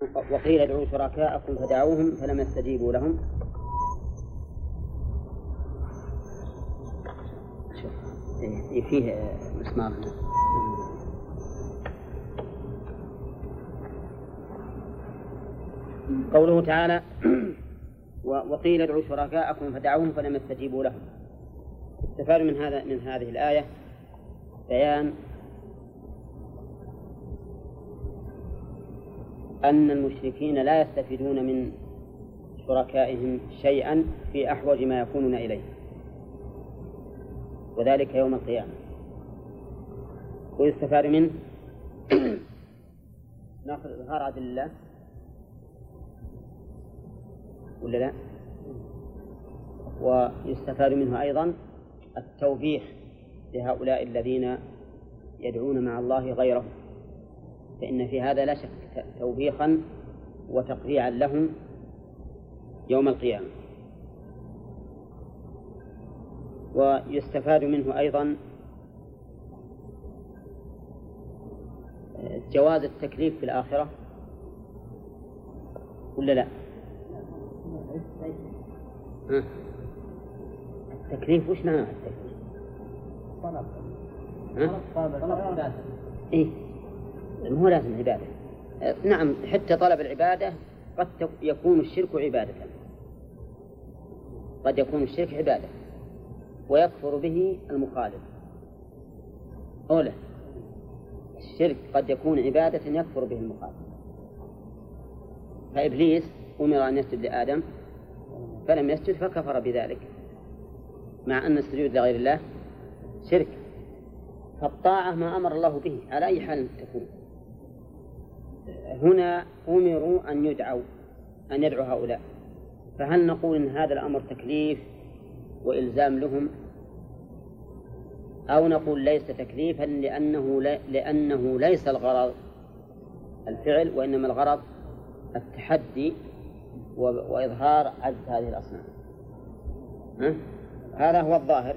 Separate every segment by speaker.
Speaker 1: وقيل ادعوا شركاءكم فدعوهم فلم يستجيبوا لهم. فيه مسمار هنا. قوله تعالى وقيل ادعوا شركاءكم فدعوهم فلم يستجيبوا لهم. استفاد من هذه الآية بيان أن المشركين لا يستفيدون من شركائهم شيئا في أحوج ما يكونون إليه، وذلك يوم القيامة. ويستفاد منه ناخذ إظهار عدل الله ولا لا؟ ويستفاد منه أيضا التوبيخ لهؤلاء الذين يدعون مع الله غيره، فإن في هذا لا شك توبيخا وتقريعا لهم يوم القيامة. ويستفاد منه أيضا جواز التكليف في الآخرة ولا لا؟ التكليف وش معنى التكليف؟ طلب عبادة. إيه مو لازم عبادة. نعم، حتى طلب العبادة قد يكون الشرك عبادة، قد يكون الشرك عبادة ويكفر به المخالف. أولا الشرك قد يكون عبادة يكفر به المخالف. فإبليس أمر أن يسجد لآدم فلم يسجد فكفر بذلك، مع أن السجود لغير الله شرك. فالطاعة ما أمر الله به على أي حال تكون. هنا أمروا أن يدعوا هؤلاء، فهل نقول إن هذا الأمر تكليف وإلزام لهم، أو نقول ليس تكليفا لأنه ليس الغرض الفعل وإنما الغرض التحدي وإظهار عجز هذه الأصنام؟ هذا هو الظاهر.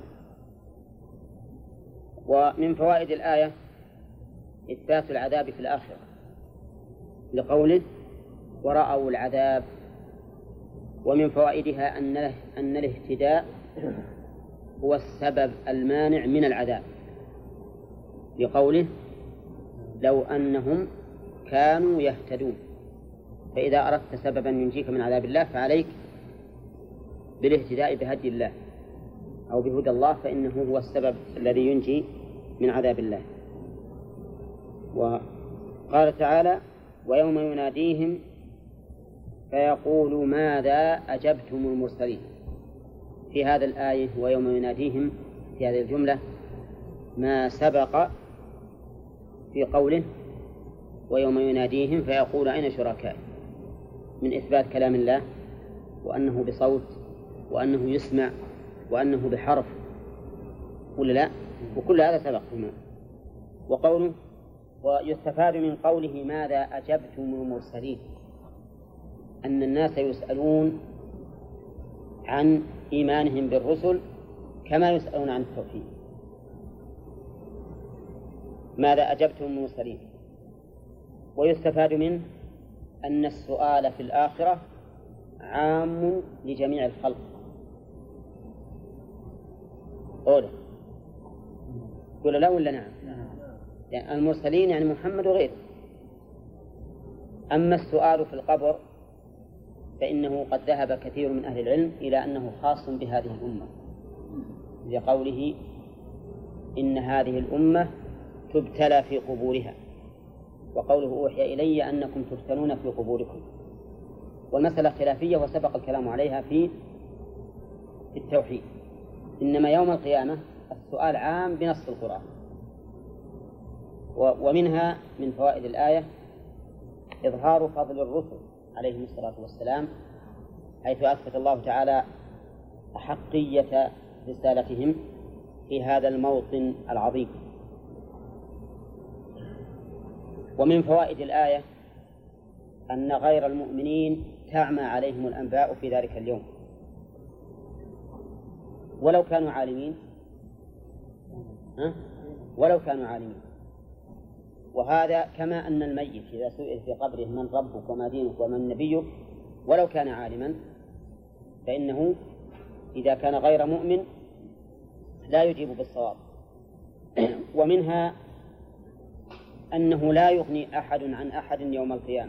Speaker 1: ومن فوائد الآية إثبات العذاب في الآخرة لقوله ورأوا العذاب. ومن فوائدها أن الاهتداء هو السبب المانع من العذاب لقوله لو أنهم كانوا يهتدون. فإذا أردت سببا ينجيك من عذاب الله فعليك بالاهتداء بهدي الله أو بهدى الله، فإنه هو السبب الذي ينجي من عذاب الله. وقال تعالى ويوم يناديهم فيقول ماذا أجبتم المرسلين. في هذا الآية ويوم يناديهم في هذه الجملة ما سبق في قوله ويوم يناديهم فيقول أين شركائي، من إثبات كلام الله وأنه بصوت وأنه يسمع وأنه بحرف ولا لا؟ وكل هذا سبق هنا. وقوله ويستفاد من قوله ماذا أجبتم المرسلين أن الناس يسألون عن إيمانهم بالرسل كما يسألون عن التوحيد. ماذا أجبتم المرسلين. ويستفاد منه أن السؤال في الآخرة عام لجميع الخلق. قوله قل لا ولا نعم؟ يعني المرسلين يعني محمد وغيره. أما السؤال في القبر فإنه قد ذهب كثير من أهل العلم إلى أنه خاص بهذه الأمة لقوله إن هذه الأمة تبتلى في قبورها، وقوله أوحي إلي أنكم تفتنون في قبوركم. والمسألة خلافية وسبق الكلام عليها في التوحيد. إنما يوم القيامة السؤال عام بنص القرآن. ومنها من فوائد الآية إظهار فضل الرسل عليهم الصلاة والسلام، حيث أثبت الله تعالى أحقية رسالتهم في هذا الموطن العظيم. ومن فوائد الآية أن غير المؤمنين تعمى عليهم الأنباء في ذلك اليوم ولو كانوا عالمين، وهذا كما أن الميت إذا سئل في قبره من ربك وما دينك ومن نبيك ولو كان عالما فإنه إذا كان غير مؤمن لا يجيب بالصواب. ومنها أنه لا يغني أحد عن أحد يوم القيامة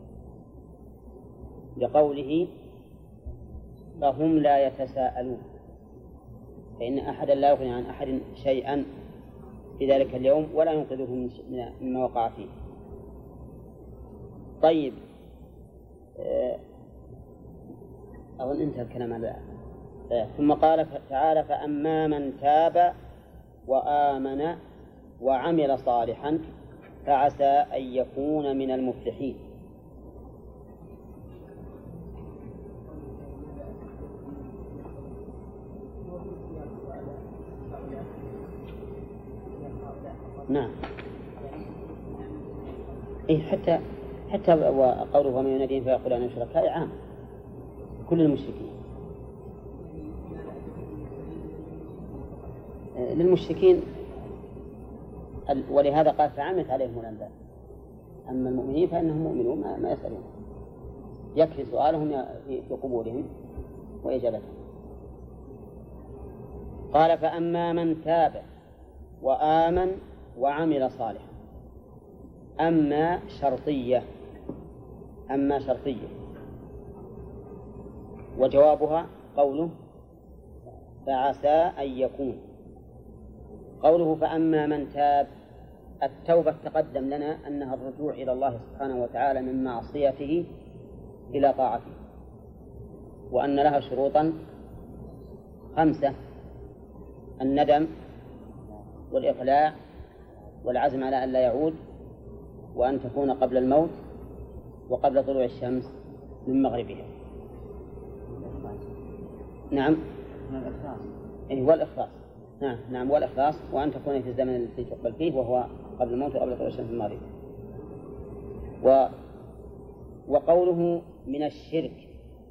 Speaker 1: لقوله فهم لا يتساءلون، فإن أحدا لا يغني عن أحد شيئا في ذلك اليوم ولا ينقذه مما وقع فيه. طيب أظن انتهى الكلام على ثم قال تعالى فأما من تاب وآمن وعمل صالحا فعسى أن يكون من المفلحين. نعم إيه حتى وقوله ومن يناديهم فيقول أنا شركاء عام كل المشركين. للمشركين ولهذا قال فعمت عليهم الأنباء. أما المؤمنين فإنهم مؤمنون ما يسألون، يكفي سؤالهم في قبورهم وإجابتهم. قال فأما من تاب وآمن وعمل صالحا. أما شرطية وجوابها قوله فعسى أن يكون. قوله فأما من تاب، التوبة تقدم لنا أنها الرجوع إلى الله سبحانه وتعالى من معصيته إلى طاعته، وأن لها شروطا 5: الندم والإقلاع والعزم على أن لا يعود، وأن تكون قبل الموت وقبل طلوع الشمس من مغربها. نعم والإخلاص. نعم والإخلاص، وأن تكون في الزمن الذي تقبل فيه وهو قبل الموت وقبل طلوع الشمس من مغربها. وقوله من الشرك،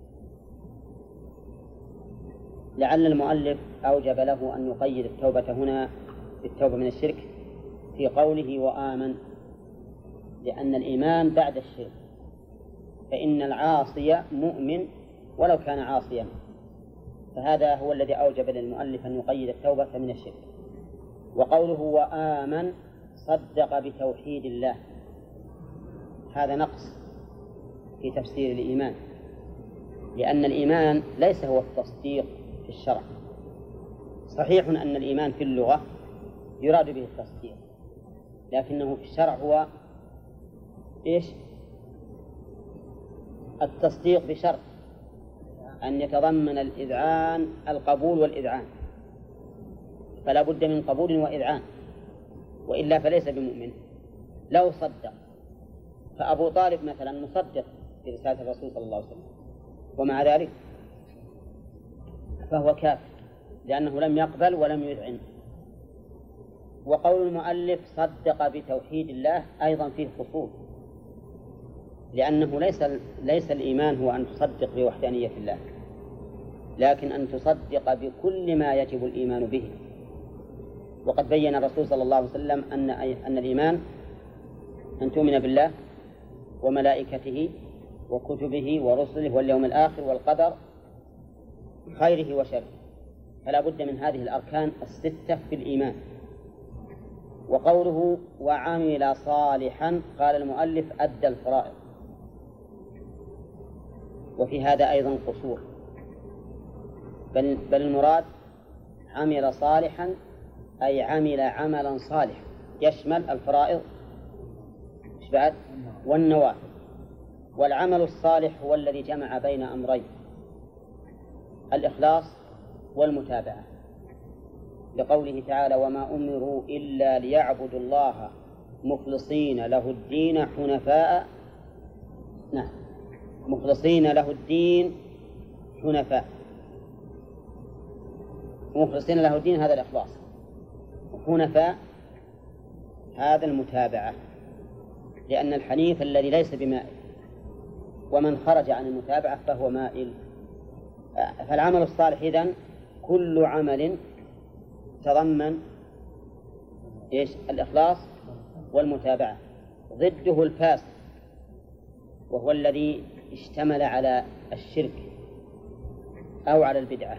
Speaker 1: لعل المؤلف أوجب له أن يقيد التوبة هنا بالتوبة من الشرك في قوله وآمن، لأن الإيمان بعد الشرك، فإن العاصي مؤمن ولو كان عاصيا، فهذا هو الذي أوجب للمؤلف أن يقيد التوبة من الشرك. وقوله وآمن صدق بتوحيد الله، هذا نقص في تفسير الإيمان، لأن الإيمان ليس هو التصديق في الشرع. صحيح أن الإيمان في اللغة يراد به التصديق، لكنه في الشرع هو التصديق بشرط أن يتضمن الإذعان القبول والإذعان، فلا بد من قبول وإذعان، وإلا فليس بمؤمن. لو صدق، فأبو طالب مثلا مصدق في رسالة الرسول صلى الله عليه وسلم، ومع ذلك فهو كافر لأنه لم يقبل ولم يذعن. وقول المؤلف صدق بتوحيد الله أيضا فيه خصوص، لأنه ليس الإيمان هو أن تصدق بوحدانية الله، لكن أن تصدق بكل ما يجب الإيمان به. وقد بين الرسول صلى الله عليه وسلم أن الإيمان أن تؤمن بالله وملائكته وكتبه ورسله واليوم الآخر والقدر خيره وشره، فلا بد من هذه الأركان 6 في الإيمان. وقوله وعمل صالحا، قال المؤلف أدى الفرائض، وفي هذا أيضا قصور، بل المراد عمل صالحا أي عمل عملا صالحا يشمل الفرائض بعد والنوافل. والعمل الصالح هو الذي جمع بين أمرين: الإخلاص والمتابعة، لقوله تعالى وما أمروا إلا ليعبدوا الله مخلصين له الدين حنفاء. مخلصين له الدين حنفاء، مخلصين له الدين هذا الإخلاص، وحنفاء هذا المتابعة، لأن الحنيف الذي ليس بمائل، ومن خرج عن المتابعة فهو مائل. فالعمل الصالح إذن كل عمل تضمن الإخلاص والمتابعة. ضده الفاسق، وهو الذي اشتمل على الشرك أو على البدعة،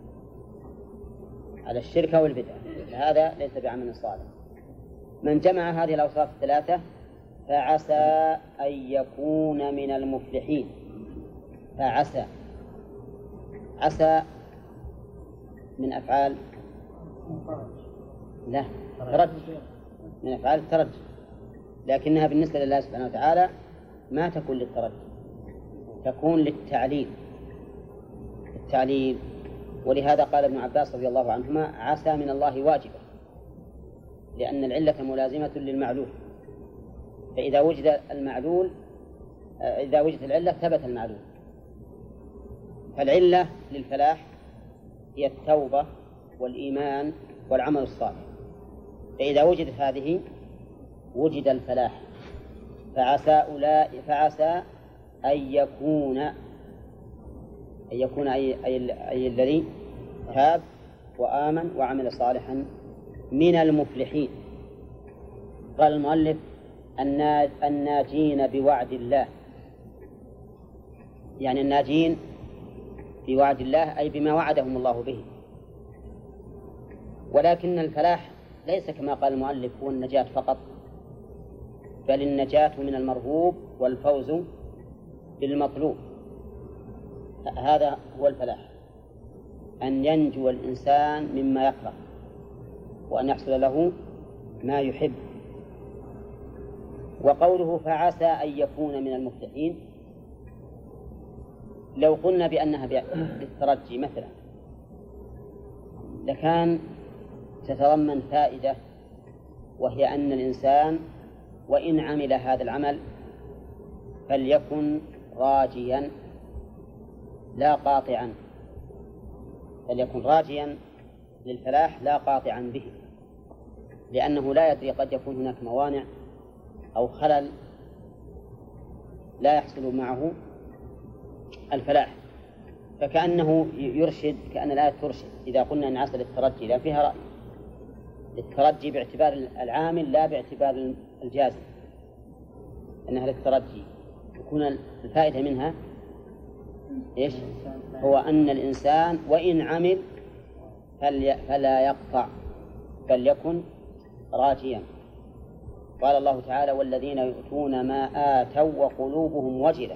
Speaker 1: على الشرك أو البدعة، هذا ليس بعمل صالح. من جمع هذه الأوصاف الثلاثة فعسى أن يكون من المفلحين. فعسى، عسى من أفعال لا ترجي، من أفعال الترجي، لكنها بالنسبة لله سبحانه وتعالى ما تكون للترجي، تكون للتعليل، التعليل. ولهذا قال ابن عباس رضي الله عنهما عسى من الله واجبة، لأن العلة ملازمة للمعلول، فإذا وجد المعلول إذا وجدت العلة ثبت المعلول. فالعلة للفلاح هي التوبة والإيمان والعمل الصالح، فإذا وجدت هذه وجد الفلاح. فعسى أن يكون أي الذي تاب وآمن وعمل صالحا من المفلحين. قال المؤلف الناجين بوعد الله، يعني الناجين بوعد الله أي بما وعدهم الله به. ولكن الفلاح ليس كما قال المؤلف هو النجاة فقط، بل النجاة من المرهوب والفوز بالمطلوب. هذا هو الفلاح، أن ينجو الإنسان مما يكره وأن يحصل له ما يحب. وقوله فعسى أن يكون من المفلحين، لو قلنا بأنها بالترجي مثلا لكان تتضمن فائدة، وهي أن الإنسان وإن عمل هذا العمل فليكن راجيا لا قاطعا، فليكن راجيا للفلاح لا قاطعا به، لأنه لا يدري قد يكون هناك موانع أو خلل لا يحصل معه الفلاح. فكأنه يرشد، كأن الآية ترشد إذا قلنا أن عسى للترجي، لا فيها رأي، للترجي باعتبار العامل لا باعتبار الجازم، أنها للترجي. يكون الفائدة منها إيش؟ هو أن الإنسان وإن عمل فلا يقطع، بل يكن راجيا. قال الله تعالى والذين يؤتون ما آتوا وقلوبهم وجلة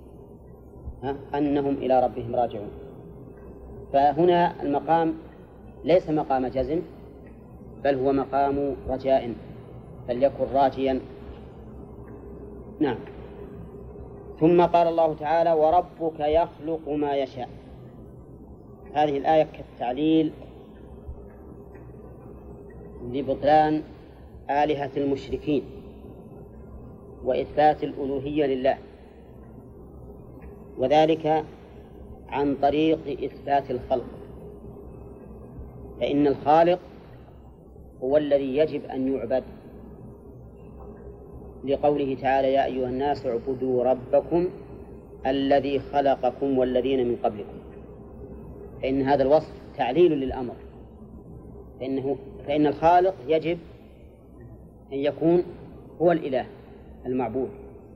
Speaker 1: أنهم إلى ربهم راجعون. فهنا المقام ليس مقام جزم، بل هو مقام رجاء، فليكن راجيا. نعم. ثم قال الله تعالى وربك يخلق ما يشاء. هذه الآية كالتعليل لبطلان آلهة المشركين وإثبات الألوهية لله، وذلك عن طريق إثبات الخلق. فإن الخالق هو الذي يجب أن يعبد، لقوله تعالى يا أيها الناس اعبدوا ربكم الذي خلقكم والذين من قبلكم. فإن هذا الوصف تعليل للأمر، فإن الخالق يجب أن يكون هو الإله المعبود،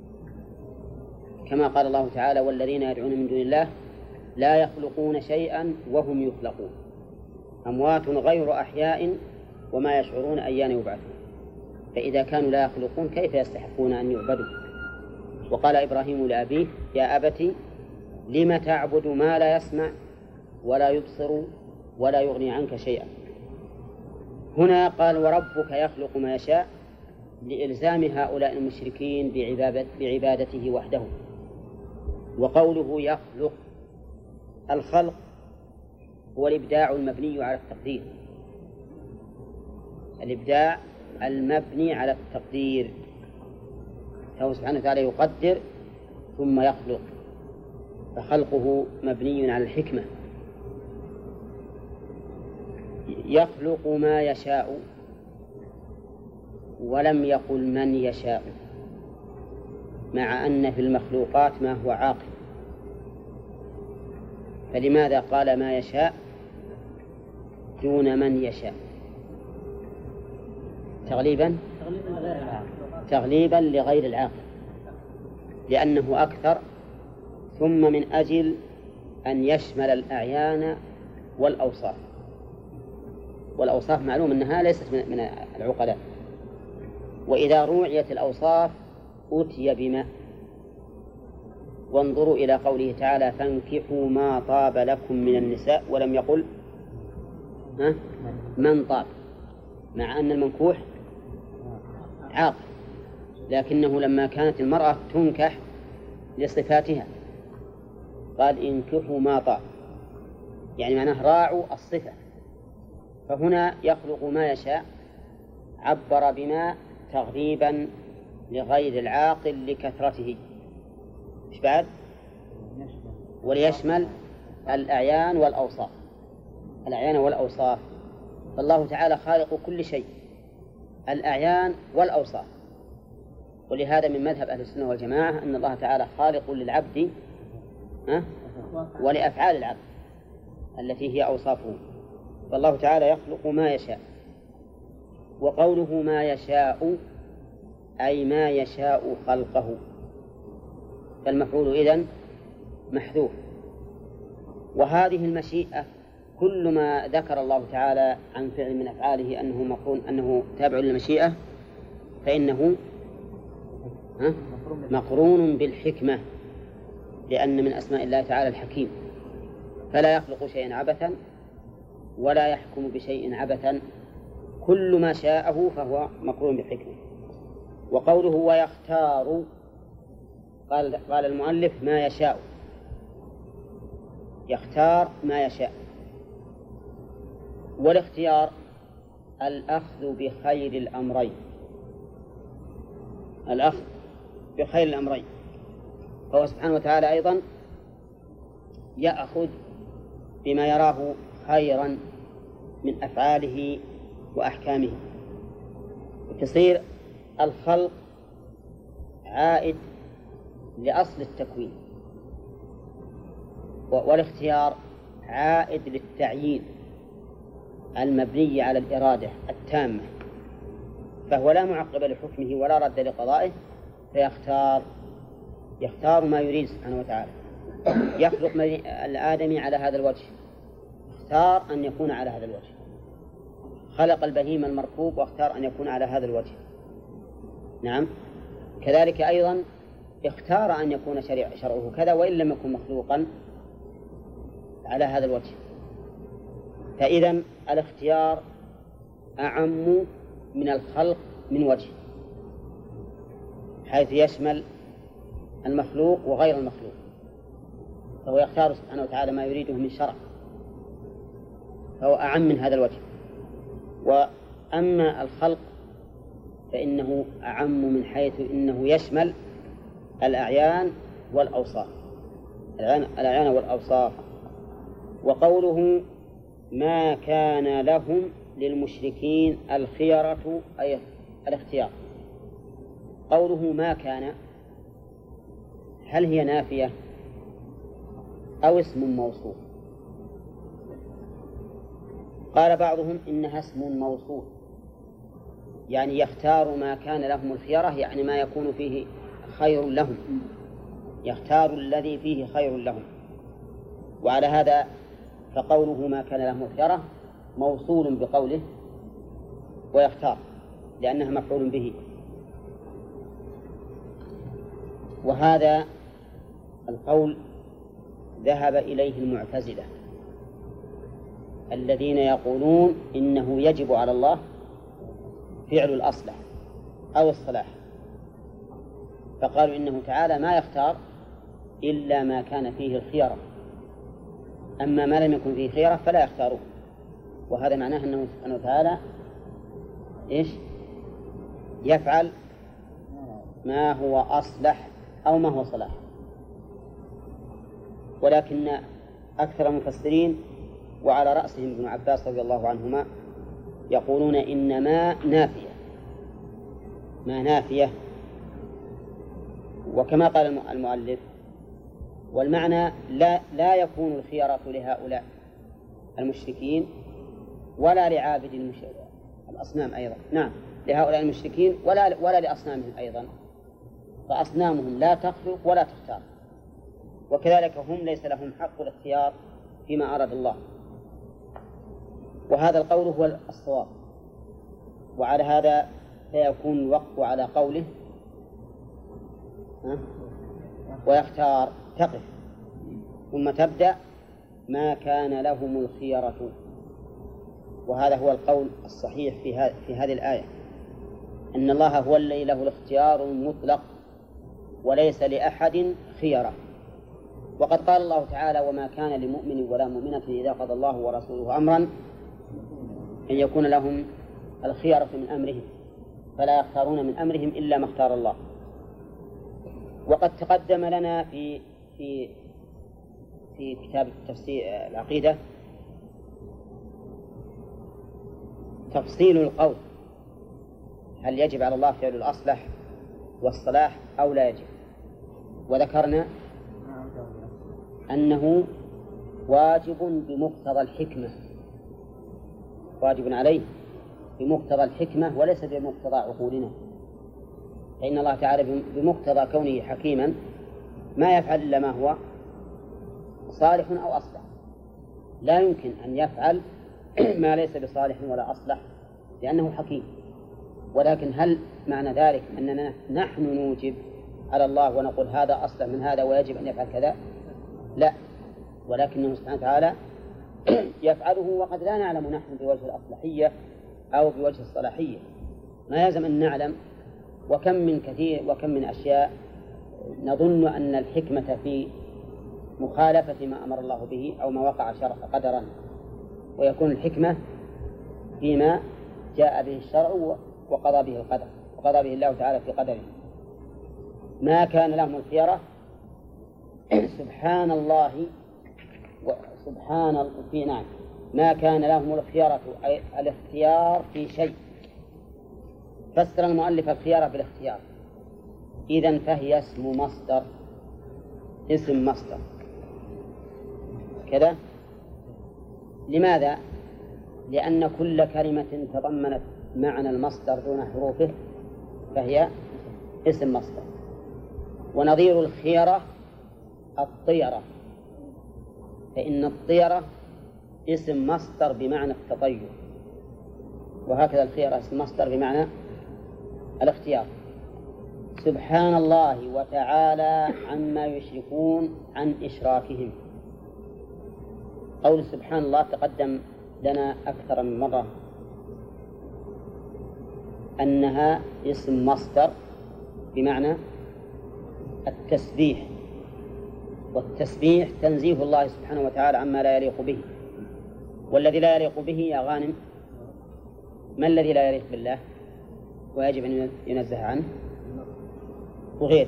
Speaker 1: كما قال الله تعالى والذين يدعون من دون الله لا يخلقون شيئا وهم يخلقون أموات غير أحياء وما يشعرون أيان يبعثون. فإذا كانوا لا يخلقون كيف يستحقون أن يعبدوا؟ وقال إبراهيم لأبيه يا أبت لم تعبد ما لا يسمع ولا يبصر ولا يغني عنك شيئا. هنا قال وربك يخلق ما يشاء لإلزام هؤلاء المشركين بعبادته وحده. وقوله يخلق، الخلق هو الإبداع المبني على التقدير، الإبداع المبني على التقدير، فهو سبحانه وتعالى يقدر ثم يخلق، فخلقه مبني على الحكمة. يخلق ما يشاء ولم يقل من يشاء، مع أن في المخلوقات ما هو عاقل، فلماذا قال ما يشاء دون من يشاء؟ تغليبا تغليبا لغير العاقل لأنه أكثر، ثم من أجل أن يشمل الأعيان والأوصاف. والأوصاف معلوم أنها ليست من العقلاء. وإذا روعيت الأوصاف أتي بما. وانظروا إلى قوله تعالى فانكحوا ما طاب لكم من النساء، ولم يقل من طاب، مع أن المنكوح عاقل، لكنه لما كانت المرأة تنكح لصفاتها قال انكحوا ما طاب، يعني معناه راعوا الصفة. فهنا يخلق ما يشاء، عبر بما تغليبا لغير العاقل لكثرته. إيش بعد؟ وليشمل الأعيان والأوصاف. الأعيان والأوصاف، فالله تعالى خالق كل شيء، الأعيان والأوصاف. ولهذا من مذهب أهل السنة والجماعة أن الله تعالى خالق للعبد ولأفعال العبد التي هي أوصافه. فالله تعالى يخلق ما يشاء. وقوله ما يشاء أي ما يشاء خلقه، فالمفعول إذن محذوف. وهذه المشيئة كل ما ذكر الله تعالى عن فعل من أفعاله أنه تابع للمشيئة فإنه مقرون بالحكمة، لأن من أسماء الله تعالى الحكيم، فلا يخلق شيئا عبثا ولا يحكم بشيء عبثا، كل ما شاءه فهو مقرون بالحكمة. وقوله ويختار، قال المؤلف ما يشاء، يختار ما يشاء. والاختيار الأخذ بخير الأمرين، الأخذ بخير الأمرين. فهو سبحانه وتعالى أيضا يأخذ بما يراه خيرا من أفعاله وأحكامه. تصير الخلق عائد لأصل التكوين، والاختيار عائد للتعيين المبني على الإرادة التامة، فهو لا معقب لحكمه ولا رد لقضائه، يختار ما يريد سبحانه وتعالى. يخلق الآدمي على هذا الوجه، اختار أن يكون على هذا الوجه. خلق البهيم المركوب واختار أن يكون على هذا الوجه. نعم، كذلك أيضا اختار أن يكون شرعه كذا وإن لم يكن مخلوقا على هذا الوجه. فإذا الاختيار أعم من الخلق من وجه، حيث يشمل المخلوق وغير المخلوق، فهو يختار سبحانه وتعالى ما يريده من شرع، فهو أعم من هذا الوجه. وأما الخلق فإنه أعم من حيث إنه يشمل الأعيان والأوصاف، الأعيان والأوصاف. وقوله ما كان لهم للمشركين الخيرة أي الاختيار، قوله ما كان هل هي نافية أو اسم موصول؟ قال بعضهم إنها اسم موصول، يعني يختار ما كان لهم الخيرة، يعني ما يكون فيه خير لهم، يختار الذي فيه خير لهم. وعلى هذا فقوله ما كان لهم الخيرة موصول بقوله ويختار، لأنها مفعول به. وهذا القول ذهب إليه المعتزلة الذين يقولون إنه يجب على الله فعل الأصلح أو الصلاح، فقالوا إنه تعالى ما يختار إلا ما كان فيه الخيرة، أما ما لم يكن فيه خيرة فلا يختاره. وهذا معناه أنه سبحانه وتعالى يفعل ما هو أصلح أو ما هو صلاح. ولكن أكثر المفسرين وعلى رأسهم ابن عباس رضي الله عنهما يقولون إن ما نافية، وكما قال المؤلف والمعنى لا يكون الخيرة لهؤلاء المشركين ولا لعابد الأصنام أيضا. نعم، لهؤلاء المشركين ولا لأصنامهم أيضا، فأصنامهم لا تخلق ولا تختار، وكذلك هم ليس لهم حق الاختيار فيما أراد الله. وهذا القول هو الصواب، وعلى هذا فيكون الوقف على قوله ويختار تقف، ثم تبدأ ما كان لهم الخيرة. وهذا هو القول الصحيح في هذه الآية، أن الله هو الذي له الاختيار المطلق وليس لأحد خيرة. وقد قال الله تعالى: وما كان لمؤمن ولا مؤمنة إذا قضى الله ورسوله أمرا أن يكون لهم الخيرة من أمرهم، فلا يختارون من أمرهم إلا ما اختار الله. وقد تقدم لنا في كتاب التفسير العقيدة تفصيل القول، هل يجب على الله فعل الأصلح والصلاح أو لا يجب، وذكرنا أنه واجب بمقتضى الحكمة، واجب عليه بمقتضى الحكمة وليس بمقتضى عقولنا، فإن الله تعالى بمقتضى كونه حكيما ما يفعل إلا ما هو صالح أو أصلح، لا يمكن أن يفعل ما ليس بصالح ولا أصلح لأنه حكيم. ولكن هل معنى ذلك أننا نحن نوجب على الله ونقول هذا أصلح من هذا ويجب أن يفعل كذا؟ لا، ولكنه سبحانه وتعالى يفعله وقد لا نعلم نحن بوجه الأصلحية أو بوجه الصلاحية، ما يلزم أن نعلم. وكم من أشياء نظن أن الحكمة في مخالفة ما أمر الله به أو ما وقع قدرا، ويكون الحكمة فيما جاء به الشرع وقضى به القدر، وقضى به الله تعالى في قدره. ما كان لهم الخيرة سبحان الله نعم، ما كان لهم الخيرة أي الاختيار في شيء. فسر المؤلف الخيارة بالاختيار، إذن فهي اسم مصدر كذا. لماذا؟ لأن كل كلمة تضمنت معنى المصدر دون حروفه فهي اسم مصدر. ونظير الخيرة الطيرة، فإن الطيرة اسم مصدر بمعنى التطير، وهكذا الخيرة اسم مصدر بمعنى الاختيار. سبحان الله وتعالى عما يشركون عن إشراكهم. قول سبحان الله تقدم لنا أكثر من مرة أنها اسم مصدر بمعنى التسبيح، والتسبيح تنزيه الله سبحانه وتعالى عما لا يليق به. والذي لا يليق به يا غانم، ما الذي لا يليق بالله ويجب أن ينزه عنه؟ وغير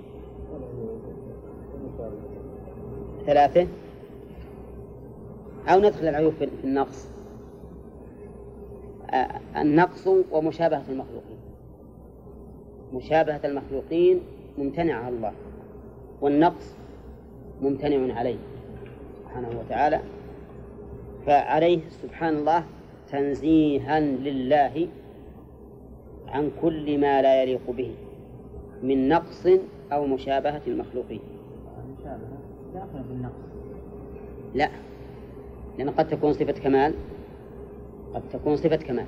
Speaker 1: ثلاثة، أو ندخل العيوب في النقص. النقص ومشابهة المخلوقين، مشابهة المخلوقين ممتنع على الله، والنقص ممتنع عليه سبحانه وتعالى. فعليه سبحان الله تنزيها لله عن كل ما لا يليق به من نقص أو مشابهة المخلوقين.
Speaker 2: داخل في النقص؟
Speaker 1: لا، لأن قد تكون صفة كمال، قد تكون صفة كمال،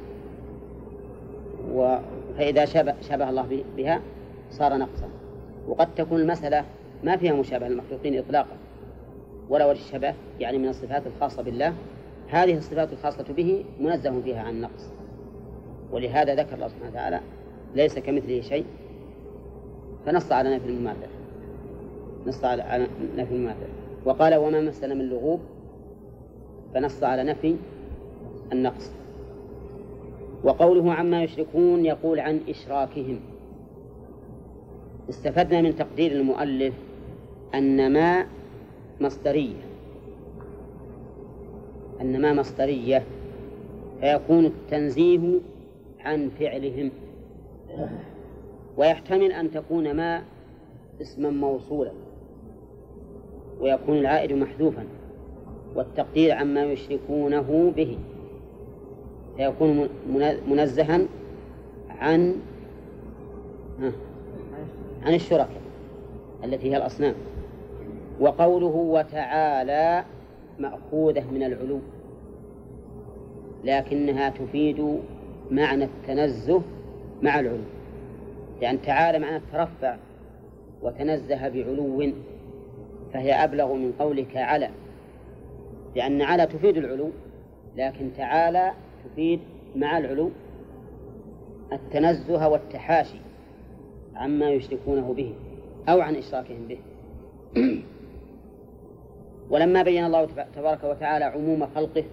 Speaker 1: فإذا شبه الله بها صار نقصا. وقد تكون المسألة ما فيها مشابهة المخلوقين إطلاقا ولا وجه الشبه، يعني من الصفات الخاصة بالله، هذه الصفات الخاصة به منزه فيها عن نقص. ولهذا ذكر الله سبحانه وتعالى ليس كمثله شيء، فنص على نفي المماثلة، نص على نفي المماثلة. وقال وما مسنا من لغوب، فنص على نفي النقص. وقوله عما يشركون يقول عن إشراكهم. استفدنا من تقدير المؤلف أن ما مصدرية، فيكون التنزيه عن فعلهم. ويحتمل أن تكون ما اسما موصولا ويكون العائد محذوفا، والتقدير عما يشركونه به فيكون منزها عن عن الشركاء التي هي الأصنام. وقوله وتعالى مأخوذة من العلو، لكنها تفيد معنى التنزه مع العلو، لأن تعالى معنى الترفع وتنزه بعلو، فهي أبلغ من قولك على، لأن على تفيد العلو، لكن تعالى تفيد مع العلو التنزه والتحاشي عما يشركونه به أو عن إشراكهم به. ولما بين الله تبارك وتعالى عموم خلقه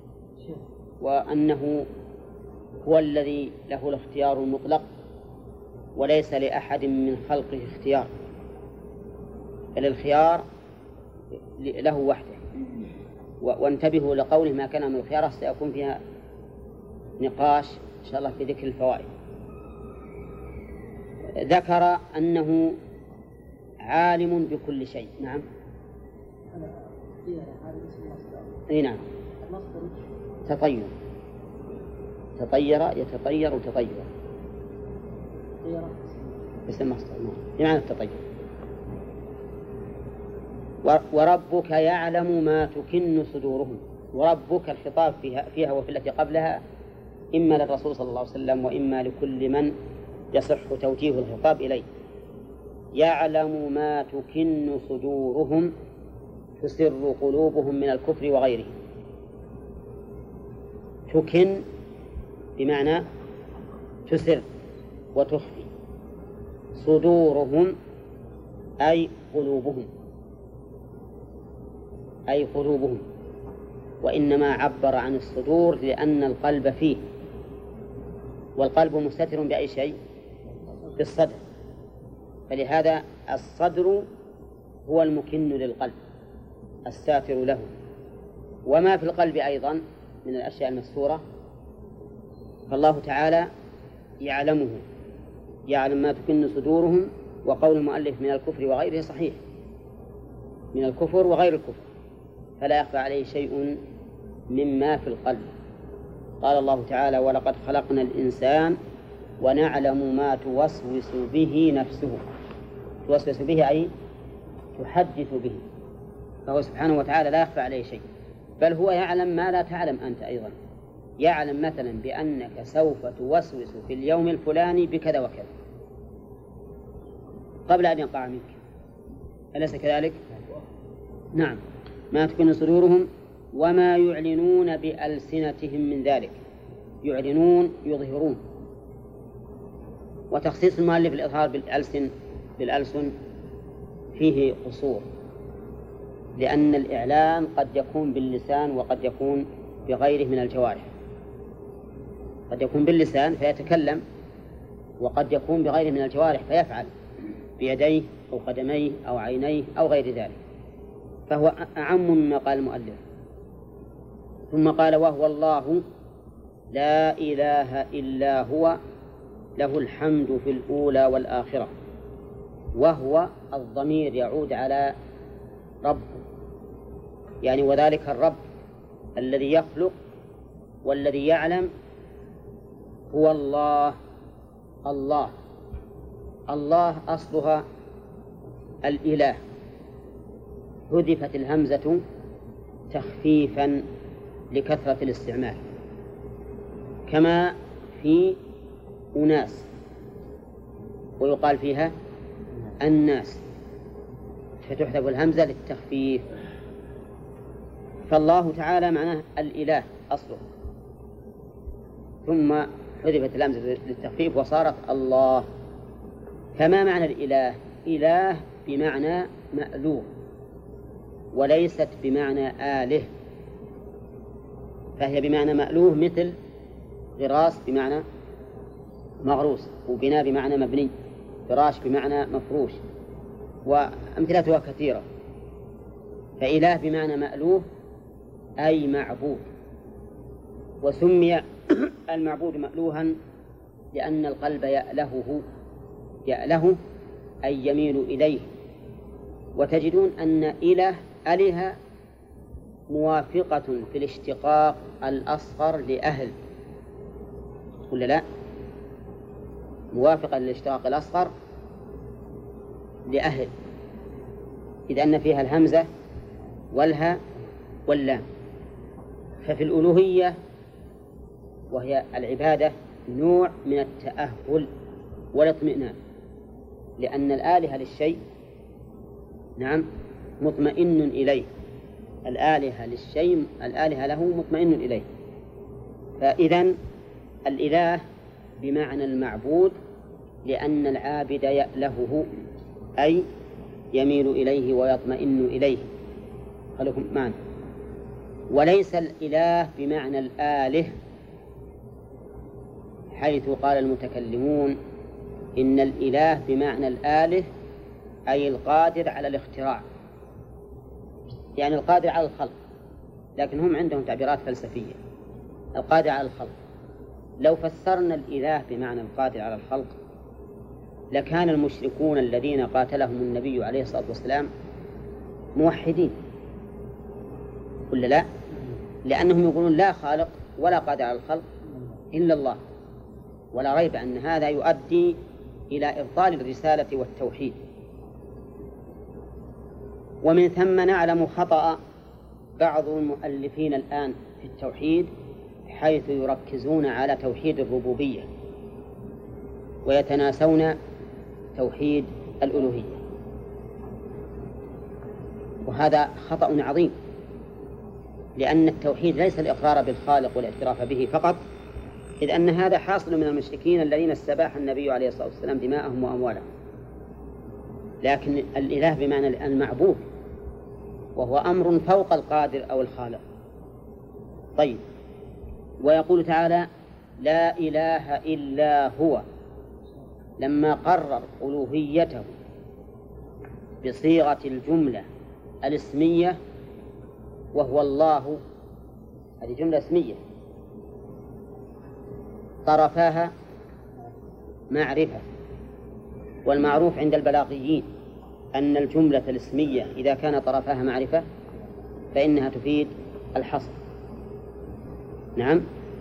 Speaker 1: وأنه هو الذي له الاختيار المطلق وليس لأحد من خلقه اختيار، بل الخيار له وحده، وانتبهوا لقوله ما كان من الخيار، سيكون فيها نقاش إن شاء الله في ذكر الفوائد. ذكر أنه عالم بكل شيء. نعم. أي نعم. تطير، تطير، يتطير وتطير اسم مصدر بمعنى التطير. وربك يعلم ما تكن صدورهم. وربك الخطاب فيها وفي التي قبلها إما للرسول صلى الله عليه وسلم وإما لكل من يصح توجيه الخطاب إليه. يعلم ما تكن صدورهم، تسر قلوبهم من الكفر وغيره. تكن بمعنى تسر وتخفي، صدورهم أي قلوبهم، أي قلوبهم، وإنما عبر عن الصدور لأن القلب فيه، والقلب مستتر بأي شيء؟ بالصدر، فلهذا الصدر هو المكن للقلب الساتر له. وما في القلب أيضا من الأشياء المستورة فالله تعالى يعلمه، يعلم ما تكن صدورهم. وقول المؤلف من الكفر وغيره صحيح، من الكفر وغير الكفر، فلا يخفى عليه شيء مما في القلب. قال الله تعالى ولقد خلقنا الإنسان ونعلم ما توسوس به نفسه. توسوس به أي تحدث به، فهو سبحانه وتعالى لا يخفى عليه شيء، بل هو يعلم ما لا تعلم أنت أيضا. يعلم مثلا بأنك سوف توسوس في اليوم الفلاني بكذا وكذا قبل أن يقع منك، أليس كذلك؟ نعم. ما تكن صدورهم وما يعلنون بألسنتهم من ذلك. يعلنون يظهرون. وتخصيص المؤلف الإظهار بالألسن فيه قصور، لأن الإعلان قد يكون باللسان وقد يكون بغيره من الجوارح. قد يكون باللسان فيتكلم، وقد يكون بغيره من الجوارح فيفعل بيديه أو قدميه أو عينيه أو غير ذلك، فهو أعم مما قال المؤلف. ثم قال وهو الله لا إله إلا هو له الحمد في الأولى والآخرة. وهو الضمير يعود على رب، يعني وذلك الرب الذي يخلق والذي يعلم هو الله. الله الله أصلها الإله، حذفت الهمزة تخفيفا لكثرة الاستعمال، كما في أناس ويقال فيها الناس، فتحذف الهمزة للتخفيف. فالله تعالى معناه الإله أصله، ثم حذفت الهمزة للتخفيف وصارت الله. فما معنى الإله؟ إله بمعنى مألوه، وليست بمعنى آله، فهي بمعنى مألوه، مثل غراس بمعنى مغروس، وبناء بمعنى مبني، فراش بمعنى مفروش، وأمثلتها كثيرة. فإله بمعنى مألوه أي معبود، وسمي المعبود مألوها لأن القلب يأله أي يميل إليه. وتجدون أن أله موافقة في الاشتقاق الأصغر لأهل، ولا لا؟ موافقة للاشتقاق الأصغر لأهل، إذ أن فيها الهمزة والهاء واللام. ففي الألوهية وهي العبادة نوع من التأهل والاطمئنان، لأن الآلهة للشيء نعم مطمئن إليه، الآلهة للشيء الآلهة له مطمئن إليه. فإذن الإله بمعنى المعبود، لأن العابد يألهه أي يميل إليه ويطمئن إليه. خلكم معنا. وليس الإله بمعنى الآله، حيث قال المتكلمون إن الإله بمعنى الآله أي القادر على الاختراع، يعني القادر على الخلق، لكن هم عندهم تعبيرات فلسفية. القادر على الخلق، لو فسرنا الإله بمعنى القادر على الخلق لكان المشركون الذين قاتلهم النبي عليه الصلاة والسلام موحدين، ولا لا؟ لأنهم يقولون لا خالق ولا قادر على الخلق إلا الله، ولا ريب أن هذا يؤدي إلى إبطال الرسالة والتوحيد. ومن ثم نعلم خطأ بعض المؤلفين الآن في التوحيد، حيث يركزون على توحيد الربوبية ويتناسون توحيد الألوهية، وهذا خطأ عظيم، لأن التوحيد ليس الإقرار بالخالق والاعتراف به فقط، إذ أن هذا حاصل من المشركين الذين استباح النبي عليه الصلاة والسلام دماءهم وأموالهم، لكن الإله بمعنى المعبود، وهو أمر فوق القادر أو الخالق. طيب، ويقول تعالى لا إله إلا هو، لما قرر ألوهيته بصيغة الجملة الاسمية وهو الله، هذه جملة اسمية طرفاها معرفة، والمعروف عند البلاغيين أن الجملة الاسمية إذا كان طرفاها معرفة فإنها تفيد الحصر. نعم،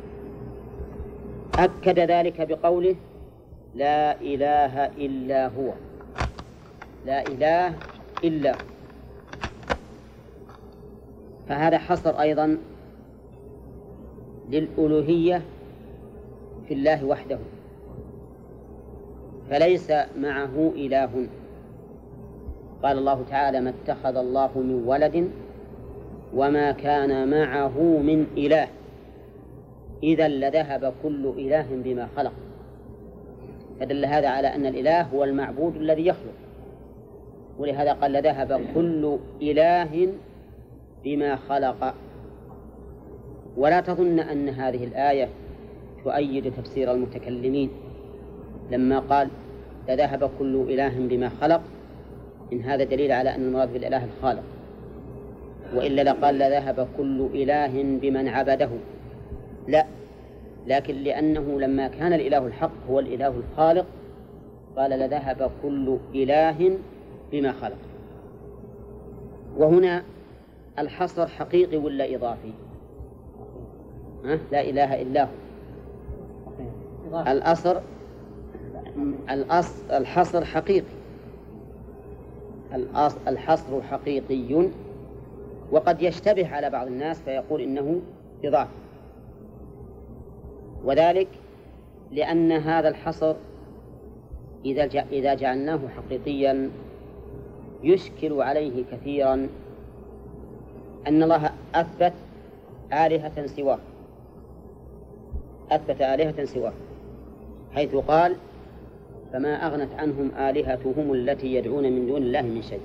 Speaker 1: أكد ذلك بقوله لا إله إلا هو، لا إله إلا هو، فهذا حصر أيضا للألوهية في الله وحده، فليس معه إله. قال الله تعالى ما اتخذ الله من ولد وما كان معه من إله إذا لذهب كل إله بما خلق، فدل هذا على أن الإله هو المعبود الذي يخلق، ولهذا قال لذهب كل إله بما خلق. ولا تظن أن هذه الآية تؤيد تفسير المتكلمين لما قال لذهب كل إله بما خلق، إن هذا دليل على أن المراد بالإله الخالق، وإلا لقال لذهب كل إله بمن عبده، لا، لكن لأنه لما كان الإله الحق هو الإله الخالق قال لذهب كل إله بما خلق. وهنا الحصر حقيقي ولا إضافي؟ لا إله إلا هو. الحصر حقيقي، الحصر حقيقي، وقد يشتبه على بعض الناس فيقول إنه إضافي، وذلك لأن هذا الحصر إذا جعلناه حقيقيا يشكل عليه كثيرا أن الله أثبت آلهة سواه، حيث قال فما أغنت عنهم آلهتهم التي يدعون من دون الله من شيء،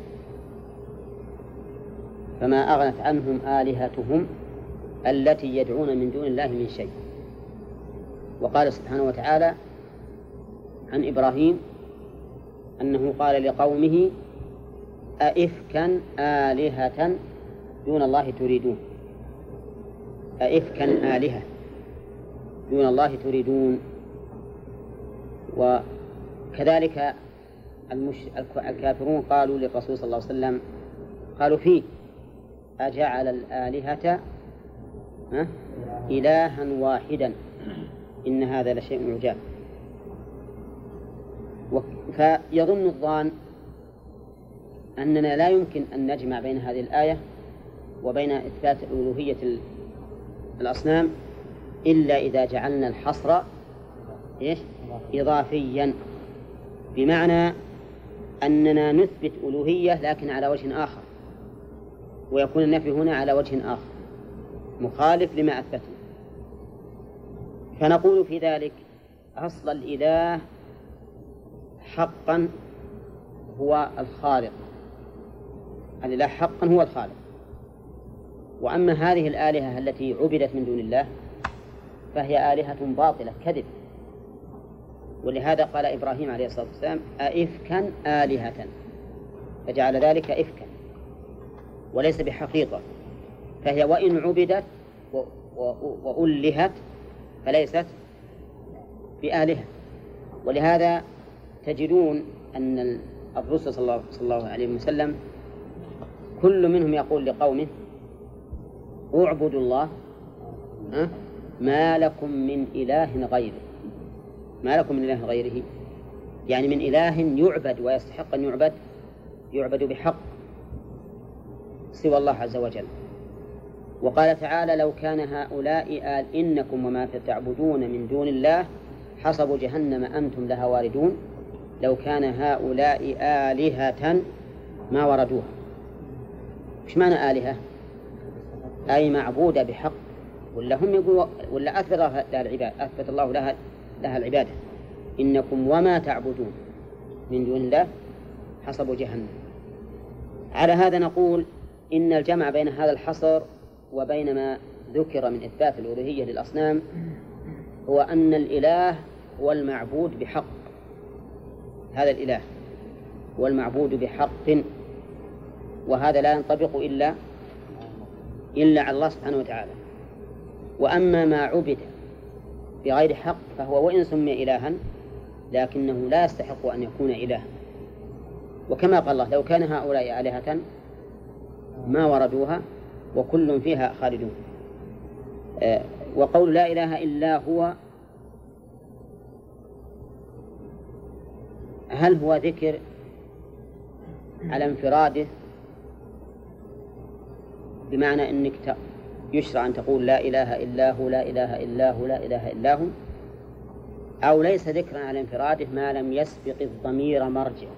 Speaker 1: فما أغنت عنهم آلهتهم التي يدعون من دون الله من شيء. وقال سبحانه وتعالى عن إبراهيم أنه قال لقومه أئفكا آلهة دون الله تريدون، أئفكا آلهة دون الله تريدون. وكذلك الكافرون قالوا للرسول صلى الله عليه وسلم قالوا فيه أجعل الآلهة إلها واحدا إن هذا لشيء عجاب. فيظن الظان أننا لا يمكن أن نجمع بين هذه الآية وبين إثبات ألوهية الأصنام إلا إذا جعلنا الحصر إضافيا، بمعنى أننا نثبت ألوهية لكن على وجه آخر، ويكون النفي هنا على وجه آخر مخالف لما أثبتنا. فنقول في ذلك: أصل الإله حقا هو الخالق، الإله حقا هو الخالق. وأما هذه الآلهة التي عبدت من دون الله فهي آلهة باطلة كذب، ولهذا قال إبراهيم عليه الصلاة والسلام: أئفكا آلهة، فجعل ذلك إفكا وليس بحقيقة، فهي وإن عبدت وألهت فليست بآلهة. ولهذا تجدون أن الرسول صلى الله عليه وسلم كل منهم يقول لقومه: اعبدوا الله ما لكم من إله غيره. ما لكم من إله غيره يعني من إله يعبد ويستحق أن يعبد بحق سوى الله عز وجل. وقال تعالى: لو كان هؤلاء إنكم وما تعبدون من دون الله حصب جهنم أنتم لها واردون لو كان هؤلاء آلهة ما وردوها. إيش معنى آلهة؟ أي معبودة بحق، ولا هم يقولوا ولا أثبت الله لها العبادة. إنكم وما تعبدون من دون الله حصب جهنم. على هذا نقول إن الجمع بين هذا الحصر وبين ما ذكر من إثبات الألوهية للأصنام هو أن الإله هو المعبود بحق، هذا الإله هو المعبود بحق، وهذا لا ينطبق إلا على الله سبحانه وتعالى. وأما ما عبد بغير حق فهو وإن سمي إلها لكنه لا يستحق أن يكون إلها. وكما قال الله: لو كان هؤلاء آلهة ما وردوها وكل فيها خالدون. وقول لا إله إلا هو، هل هو ذكر على انفراده بمعنى أنك يشرع أن تقول لا إله إلا هو لا إله إلا هو لا إله إلا هو، أو ليس ذكرا على انفراده ما لم يسبق الضمير مرجع؟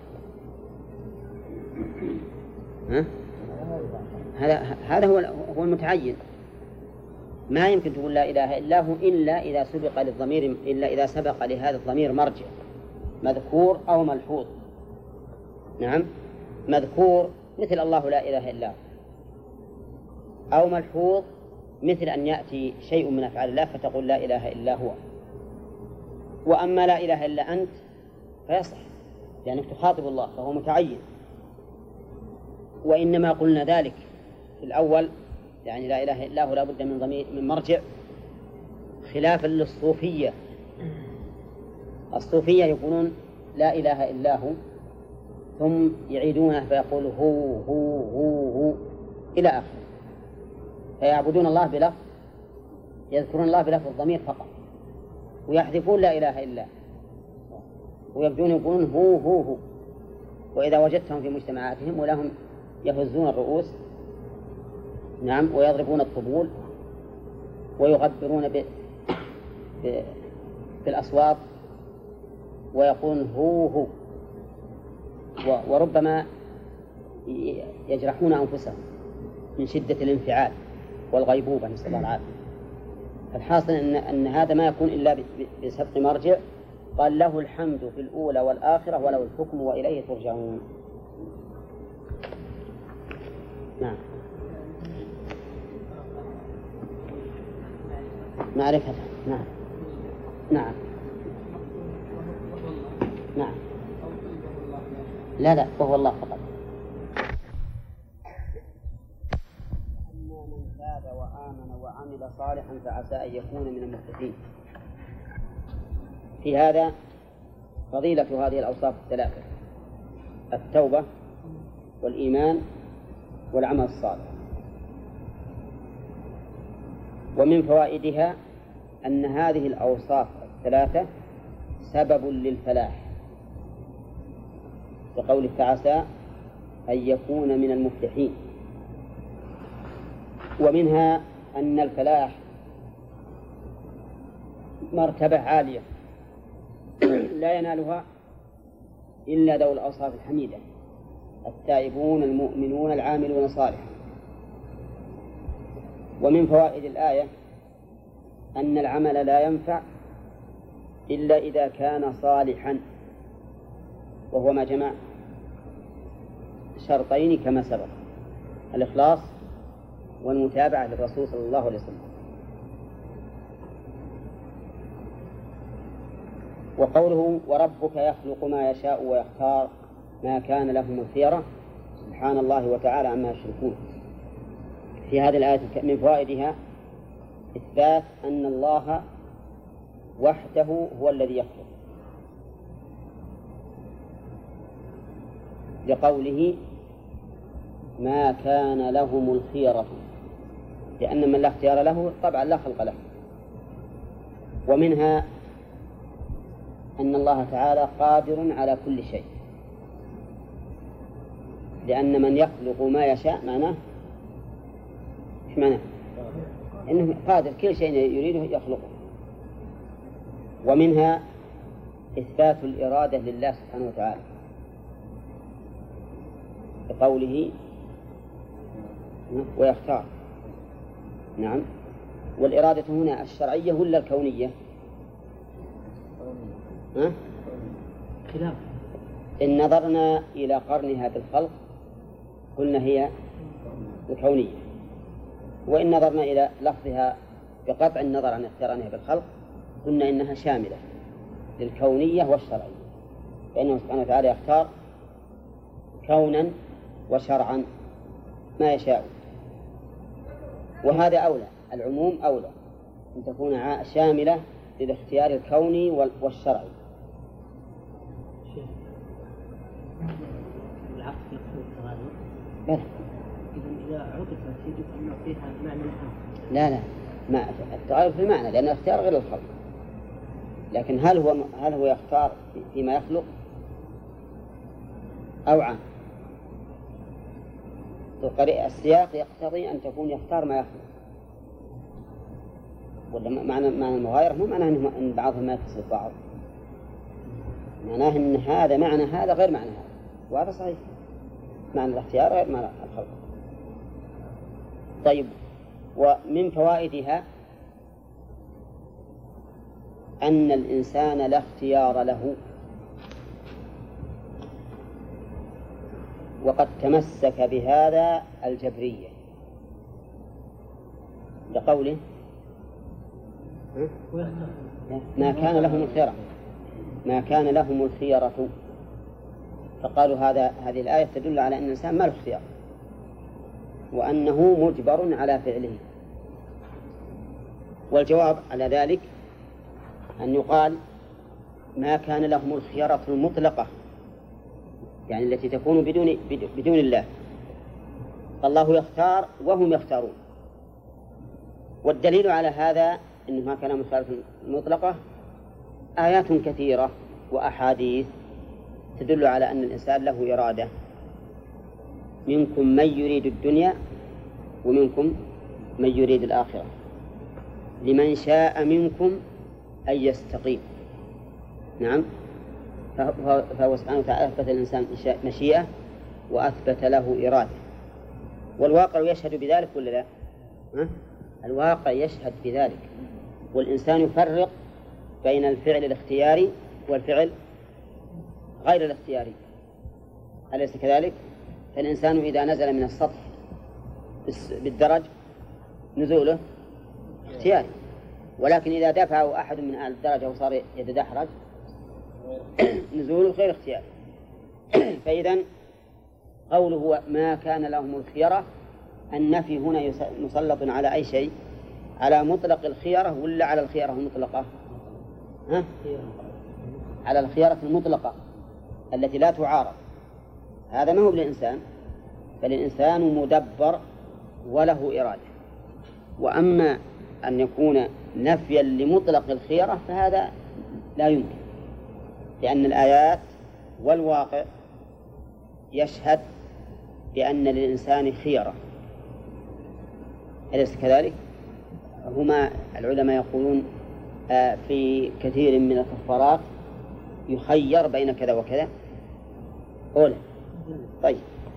Speaker 1: هذا هو المتعين. ما يمكن تقول لا إله إلا هو إلا إذا سبق لهذا الضمير مرجع مذكور أو ملحوظ. نعم، مذكور مثل الله لا إله إلا هو، أو ملحوظ مثل أن يأتي شيء من أفعال الله فتقول لا إله إلا هو. وأما لا إله إلا أنت فيصح لأنك تخاطب الله فهو متعين. وإنما قلنا ذلك في الأول يعني لا إله إلا هو لا بد من مرجع، خلافا للصوفية. الصوفية يقولون لا إله إلا هو ثم يعيدونه فيقول هو هو هو هو إلى آخره، فيعبدون الله بلفظ، يذكرون الله بلفظ الضمير فقط، ويحذفون لا إله إلا، ويبدون يقولون هو هو هو. وإذا وجدتهم في مجتمعاتهم ولهم يهزون الرؤوس، نعم، ويضربون الطبول ويغبرون بالأصوات ويقولون هو هو، وربما يجرحون أنفسهم من شدة الانفعال والغيبوبة، نسأل الله العافية. الحاصل أن هذا ما يكون إلا بسبق مرجع. قال: له الحمد في الأولى والآخرة وله الحكم وإليه ترجعون. نعم، معرفة. نعم نعم نعم. لا وهو الله فقط. أما من تاب وآمن وعمل صالحا فعسى أن يكون من المفلحين. في هذا فضيلة هذه الأوصاف الثلاثة: التوبة والإيمان والعمل الصالح. ومن فوائدها أن هذه الأوصاف الثلاثة سبب للفلاح، بقوله فعسى أن يكون من المفلحين. ومنها أن الفلاح مرتبة عالية لا ينالها إلا ذوي الأوصاف الحميدة التائبون المؤمنون العاملون صالحا. ومن فوائد الآية أن العمل لا ينفع إلا إذا كان صالحا، وهو ما جمع شرطين كما سبق: الإخلاص والمتابعة للرسول صلى الله عليه وسلم. وقوله وربك يخلق ما يشاء ويختار ما كان لهم الخيرة سبحان الله وتعالى عما يشركون. في هذه الآية من فوائدها إثبات أن الله وحده هو الذي يخلق، لقوله ما كان لهم الخيرة، لأن من لا اختيار له طبعا لا خلق له. ومنها أن الله تعالى قادر على كل شيء، لأن من يخلق ما يشاء معناه إيش معناه؟ إنه قادر كل شيء يريده يخلقه. ومنها إثبات الإرادة لله سبحانه وتعالى بقوله ويختار. نعم. والإرادة هنا الشرعية ولا الكونية؟
Speaker 2: خلاف.
Speaker 1: إن نظرنا إلى قرنها بالخلق قلنا هي الكونية، وإن نظرنا إلى لفظها بقطع النظر عن اقترانها بالخلق قلنا إنها شاملة للكونية والشرعية، فإنه سبحانه وتعالى يختار كونا وشرعا ما يشاء. وهذا أولى، العموم أولى أن تكون شاملة للاختيار الكوني والشرعي.
Speaker 2: العقل يقتضي التغاير.
Speaker 1: بلى.
Speaker 2: إذا عرفت يجب أن نعطيها معنى الأهم.
Speaker 1: لا ما التغاير في المعنى، لأن الاختيار غير الخلق. لكن هل هو يختار فيما يخلق أو عام؟ السياق يقتضي أن تكون يختار ما يخلق، ولا معنى المغايرة مو معناه أن بعضهم ما يتصل بعض، معناه أن هذا معنى هذا غير معنى هذا، وهذا صحيح، معنى الاختيار غير معنى الخلق. طيب، ومن فوائدها أن الإنسان لا اختيار له، وقد تمسك بهذا الجبرية لقوله ما كان لهم الخيرة، ما كان لهم الخيرة، فقالوا هذه الآية تدل على أن الإنسان ما له اختيار، وأنه مجبر على فعله. والجواب على ذلك أن يقال ما كان لهم الخيرة المطلقة، يعني التي تكون بدون الله، فالله يختار وهم يختارون. والدليل على هذا إنه ما كان لهم الخيرة المطلقة آيات كثيرة وأحاديث تدل على أن الإنسان له إرادة، منكم من يريد الدنيا ومنكم من يريد الآخرة، لمن شاء منكم أن يستقيم. نعم، فهو سبحانه وتعالى أثبت الإنسان مشيئة وأثبت له إرادة، والواقع يشهد بذلك ولا لا؟ الواقع يشهد بذلك، والإنسان يفرق بين الفعل الاختياري والفعل غير الاختياري، أليس كذلك؟ فالإنسان إذا نزل من السطح بالدرج نزوله اختياري، ولكن إذا دفعه أحد من أهل الدرجة وصار يتدحرج نزوله غير اختياري. فإذا قوله ما كان لهم الخيرة، النفي هنا مسلط على أي شيء؟ على مطلق الخيرة ولا على الخيرة المطلقة؟ على الخيرة المطلقة التي لا تعارض. هذا ما هو للإنسان، بل الإنسان مدبر وله إرادة. وأما أن يكون نفيا لمطلق الخيرة فهذا لا يمكن، لأن الآيات والواقع يشهد بأن للإنسان خيرة، أليس كذلك؟ هما العلماء يقولون في كثير من الكفارات يخير بين كذا وكذا. أولا طيب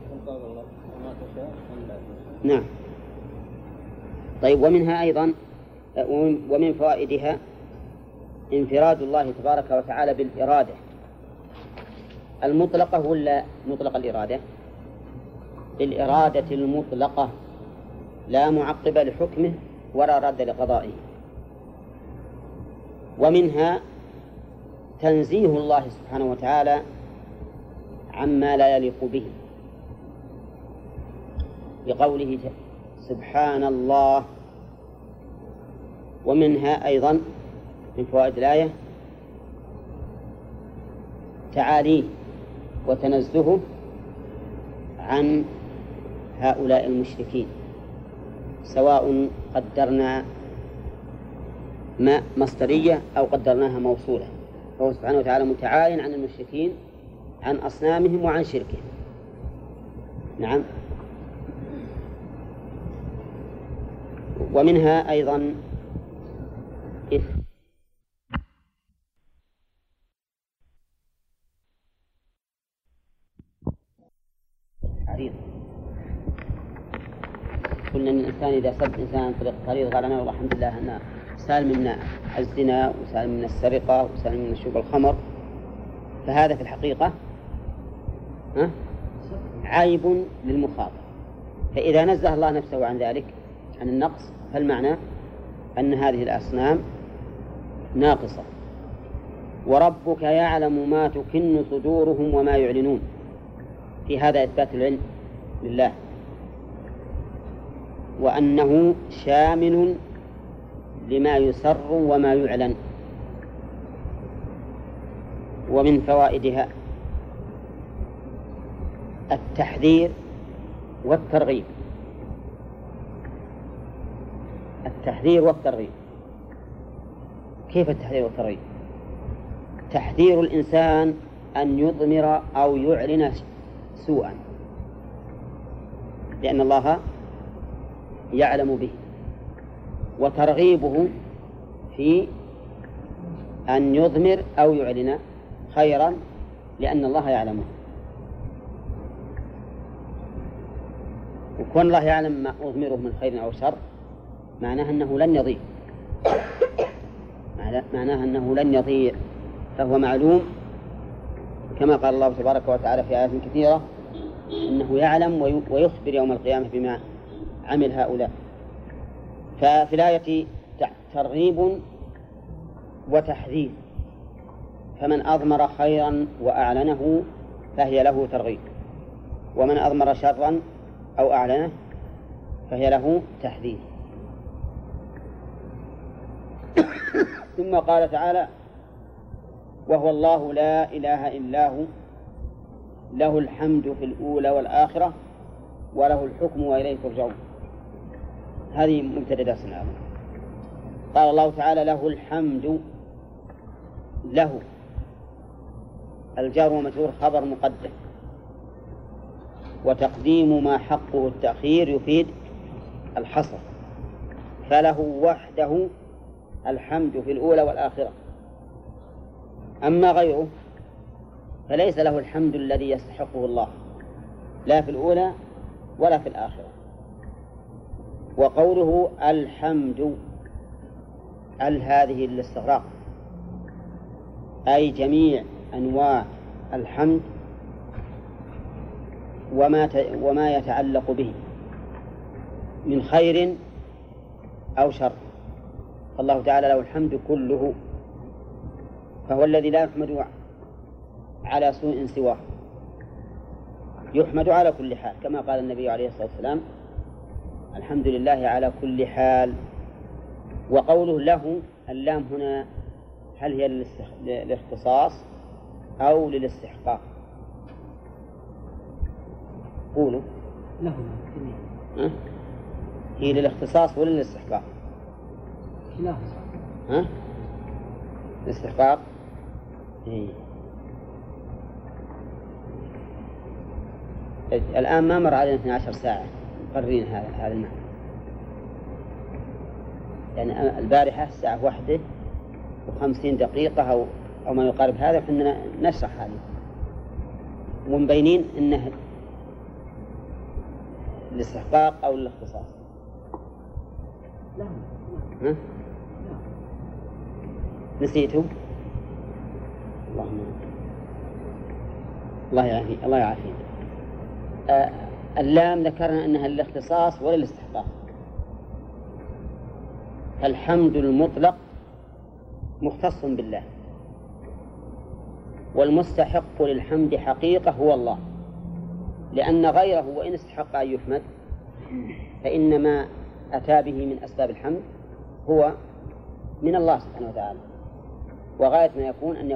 Speaker 1: نعم. طيب ومنها أيضا ومن فوائدها انفراد الله تبارك وتعالى بالإرادة المطلقة ولا مطلق الإرادة؟ بالإرادة المطلقة لا معقب لحكمه ولا رد لقضائه. ومنها تنزيه الله سبحانه وتعالى عما لا يليق به بقوله سبحان الله. ومنها أيضا من فوائد الآية تعاليه وتنزهه عن هؤلاء المشركين، سواء قدرنا ما مصدرية أو قدرناها موصولة، فهو سبحانه وتعالى متعال عن المشركين، عن أصنامهم وعن شركهم. نعم. ومنها أيضا عريض. قلنا أن الإنسان إذا سب إنسان طريق عريض قال أنا والله الحمد لله أنا سالم من الزنا وسالم من السرقة وسالم من شرب الخمر، فهذا في الحقيقة عيب للمخاطب. فإذا نزه الله نفسه عن ذلك عن النقص فالمعنى أن هذه الأصنام ناقصة. وربك يعلم ما تكن صدورهم وما يعلنون، في هذا إثبات العلم لله وأنه شامل لما يسر وما يعلن. ومن فوائدها التحذير والترغيب. التحذير والترغيب. كيف التحذير والترغيب؟ تحذير الإنسان أن يضمر أو يعلن سوءا لأن الله يعلم به، وترغيبه في أن يضمر أو يعلن خيرا لأن الله يعلمه. وكون الله يعلم ما أضمره من خير أو شر معناه أنه لن يضيع، معناه أنه لن يضيع، فهو معلوم كما قال الله تبارك وتعالى في آيات كثيرة أنه يعلم ويخبر يوم القيامة بما عمل هؤلاء. ففي الآية ترغيب وتحذير، فمن أضمر خيرا وأعلنه فهي له ترغيب، ومن أضمر شرا أو أعلنه فهي له تحذير. ثم قال تعالى وهو الله لا إله إلا هو له الحمد في الأولى والآخرة وله الحكم وإليه ترجعون. هذه مبتدأ درس العام. قال الله تعالى له الحمد، له الجار ومجرور خبر مقدم، وتقديم ما حقه التأخير يفيد الحصر، فله وحده الحمد في الأولى والآخرة. أما غيره فليس له الحمد الذي يستحقه الله لا في الأولى ولا في الآخرة. وقوله الحمد هذه للاستغراق، أي جميع أنواع الحمد وما يتعلق به من خير أو شر، فالله تعالى له الحمد كله، فهو الذي لا يحمد على سوء سواه، يحمد على كل حال، كما قال النبي عليه الصلاة والسلام الحمد لله على كل حال. وقوله له اللام هنا هل هي للاختصاص أو للاستحقاق؟ قولوا
Speaker 2: له
Speaker 1: هي للاختصاص ولا للاستحقاق؟
Speaker 2: كلاهما.
Speaker 1: الاستحقاق. الآن ما مر علينا 12 ساعة مقررين هذا المعنى، يعني البارحة الساعة 1:50 دقيقة أو ما يقارب هذا، وحنا نشرح هذه ومبينين إنه الاستحقاق أو الاختصاص. ها؟ نسيته؟ الله يعافينا. اللام ذكرنا أنها الاختصاص ولا الاستحقاق. الحمد المطلق مختص بالله، والمستحق للحمد حقيقة هو الله، لأن غيره وإن استحق أن يحمد فإنما أتى به من أسباب الحمد هو من الله سبحانه وتعالى، وغاية ما يكون أن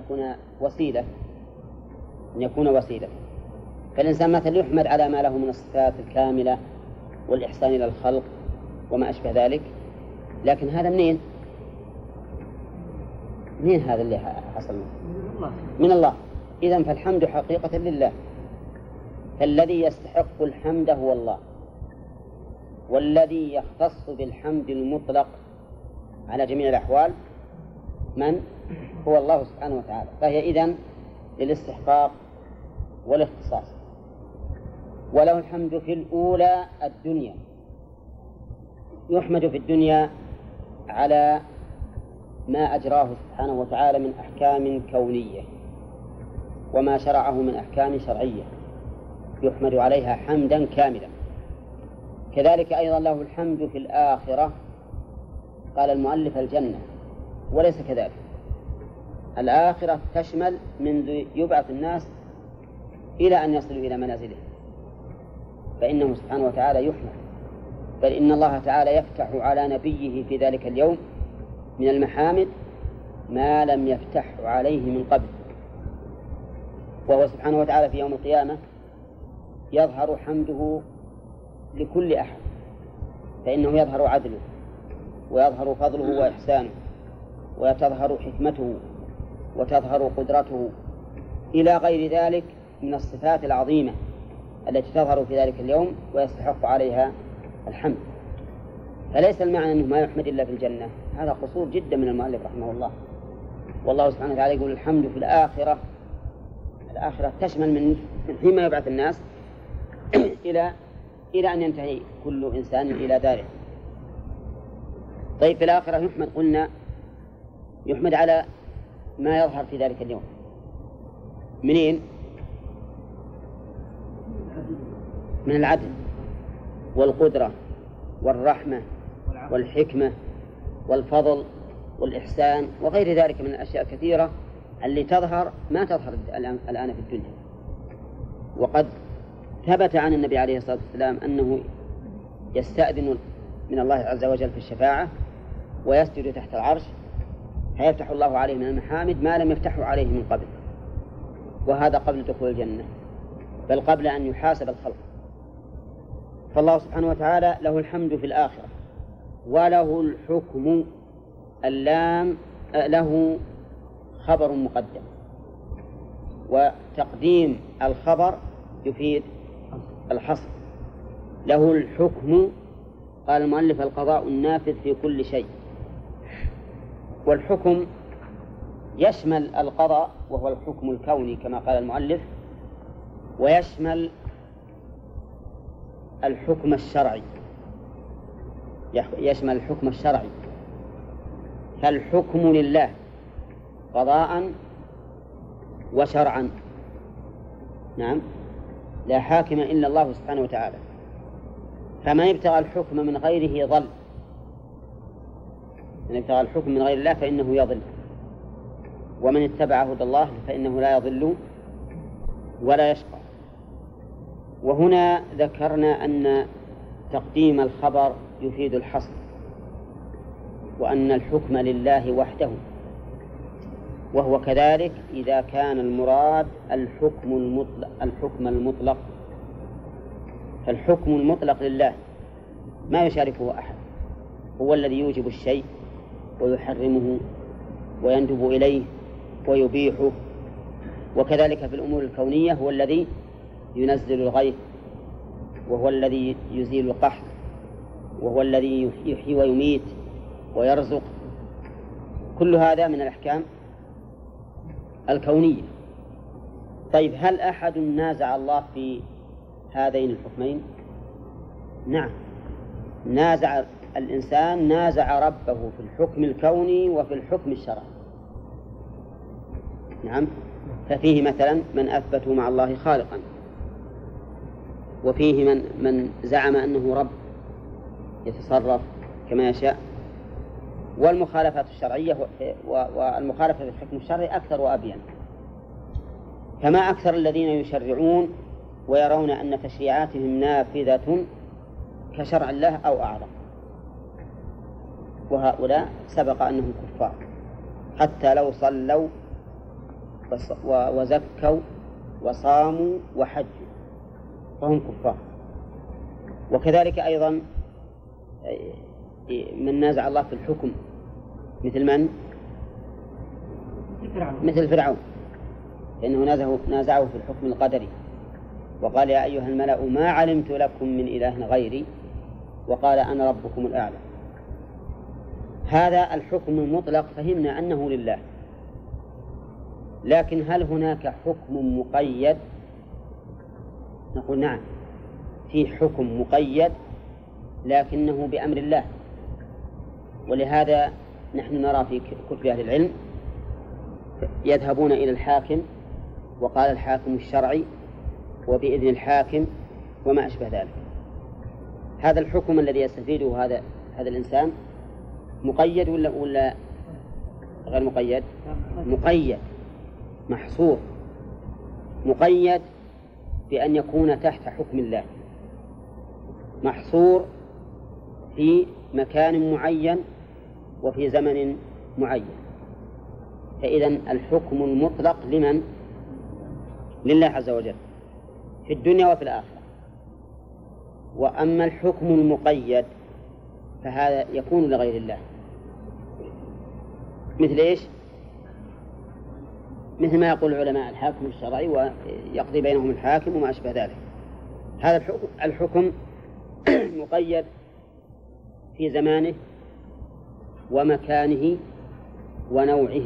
Speaker 1: يكون وسيلة. فالإنسان مثلا يحمد على ما له من الصفات الكاملة والإحسان إلى الخلق وما أشبه ذلك، لكن هذا منين هذا اللي حصل؟ من الله. إذن فالحمد حقيقة لله، فالذي يستحق الحمد هو الله، والذي يختص بالحمد المطلق على جميع الأحوال من هو الله سبحانه وتعالى. فهي إذن للاستحقاق والاختصاص. وله الحمد في الأولى الدنيا، يحمد في الدنيا على ما أجراه سبحانه وتعالى من أحكام كونية وما شرعه من أحكام شرعية، يحمد عليها حمدا كاملا. كذلك أيضا له الحمد في الآخرة، قال المؤلف الجنة، وليس كذلك. الآخرة تشمل منذ يبعث الناس إلى أن يصلوا إلى منازلهم، فإنه سبحانه وتعالى يحمد. بل إن الله تعالى يفتح على نبيه في ذلك اليوم من المحامد ما لم يفتح عليه من قبل، وهو سبحانه وتعالى في يوم القيامة يظهر حمده لكل أحد، فإنه يظهر عدله ويظهر فضله وإحسانه وتظهر حكمته وتظهر قدرته إلى غير ذلك من الصفات العظيمة التي تظهر في ذلك اليوم ويستحق عليها الحمد. فليس المعنى أنه ما يحمد إلا في الجنة، هذا قصور جدا من المؤلف رحمه الله. والله سبحانه وتعالى يقول الحمد في الآخرة. الآخرة تشمل من حين يبعث الناس إلى أن ينتهي كل إنسان إلى داره. طيب في الآخرة يحمد، قلنا يحمد على ما يظهر في ذلك اليوم. منين؟ من العدل والقدرة والرحمة والحكمة والفضل والإحسان وغير ذلك من الأشياء الكثيرة اللي تظهر ما تظهر الآن في الدنيا. وقد ثبت عن النبي عليه الصلاة والسلام أنه يستأذن من الله عز وجل في الشفاعة ويسجد تحت العرش، فيفتح الله عليه من المحامد ما لم يفتحه عليه من قبل، وهذا قبل دخول الجنة، بل قبل أن يحاسب الخلق. فالله سبحانه وتعالى له الحمد في الآخرة، وله الحكم. اللام له خبر مقدم، وتقديم الخبر يفيد الحصر. له الحكم، قال المؤلف القضاء النافذ في كل شيء. والحكم يشمل القضاء وهو الحكم الكوني كما قال المؤلف، ويشمل الحكم الشرعي، يشمل الحكم الشرعي. فالحكم لله قضاء وشرعا، نعم، لا حاكم إلا الله سبحانه وتعالى. فمن ابتغى الحكم من غيره ضل، من ابتغى الحكم من غير الله فإنه يضل، ومن اتبع هدى الله فإنه لا يضل ولا يشقى. وهنا ذكرنا أن تقديم الخبر يفيد الحصر، وأن الحكم لله وحده، وهو كذلك إذا كان المراد الحكم المطلق. فالحكم المطلق لله ما يشاركه أحد، هو الذي يوجب الشيء ويحرمه ويندب إليه ويبيحه. وكذلك في الأمور الكونية هو الذي ينزل الغيث وهو الذي يزيل القحط، وهو الذي يحيي ويميت ويرزق. كل هذا من الأحكام الكونية. طيب، هل أحد نازع الله في هذين الحكمين؟ نعم، نازع الإنسان، نازع ربه في الحكم الكوني وفي الحكم الشرعي. نعم، ففيه مثلا من أثبتوا مع الله خالقا، وفيه من زعم أنه رب يتصرف كما يشاء. والمخالفات الشرعية والمخالفة في الحكم الشرعي أكثر وأبين. فما أكثر الذين يشرعون ويرون أن تشريعاتهم نافذة كشرع الله أو أعظم، وهؤلاء سبق أنهم كفار حتى لو صلوا وزكوا وصاموا وحجوا فهم كفار. وكذلك أيضا من نازع الله في الحكم مثل من؟ مثل فرعون، لأنه نازعه في الحكم القدري، وقال يا أيها الملأ ما علمت لكم من إله غيري، وقال أنا ربكم الأعلى. هذا الحكم المطلق فهمنا أنه لله، لكن هل هناك حكم مقيد؟ نقول نعم، في حكم مقيد لكنه بأمر الله. ولهذا نحن نرى في كتب أهل العلم يذهبون إلى الحاكم، وقال الحاكم الشرعي وبإذن الحاكم وما أشبه ذلك. هذا الحكم الذي يستفيده هذا الإنسان مقيد ولا غير مقيد؟ مقيد، محصور، مقيد بأن يكون تحت حكم الله، محصور في مكان معين وفي زمن معين. فإذا الحكم المطلق لمن؟ لله عز وجل في الدنيا وفي الآخرة. وأما الحكم المقيد فهذا يكون لغير الله. مثل إيش؟ مثل ما يقول العلماء الحاكم الشرعي ويقضي بينهم الحاكم وما أشبه ذلك. هذا الحكم مقيد في زمانه ومكانه ونوعه.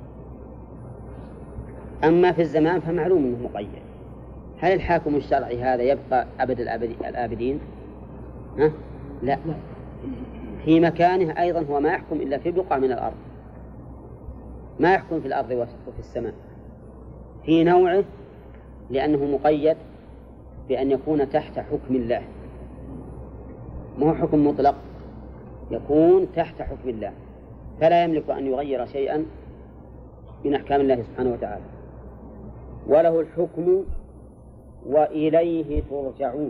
Speaker 1: أما في الزمان فمعلوم أنه مقيد. هل الحاكم الشرعي هذا يبقى أبد الآبدين؟ لا، في مكانه أيضا هو ما يحكم إلا في بقعة من الأرض، ما يحكم في الأرض وفي السماء. في نوعه لأنه مقيد بأن يكون تحت حكم الله، ما هو حكم مطلق، يكون تحت حكم الله، فلا يملك أن يغير شيئا من أحكام الله سبحانه وتعالى. وله الحكم وإليه ترجعون.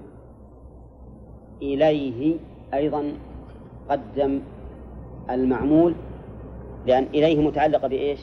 Speaker 1: إليه أيضا قدم المعمول، لأن إليه متعلقة بإيش؟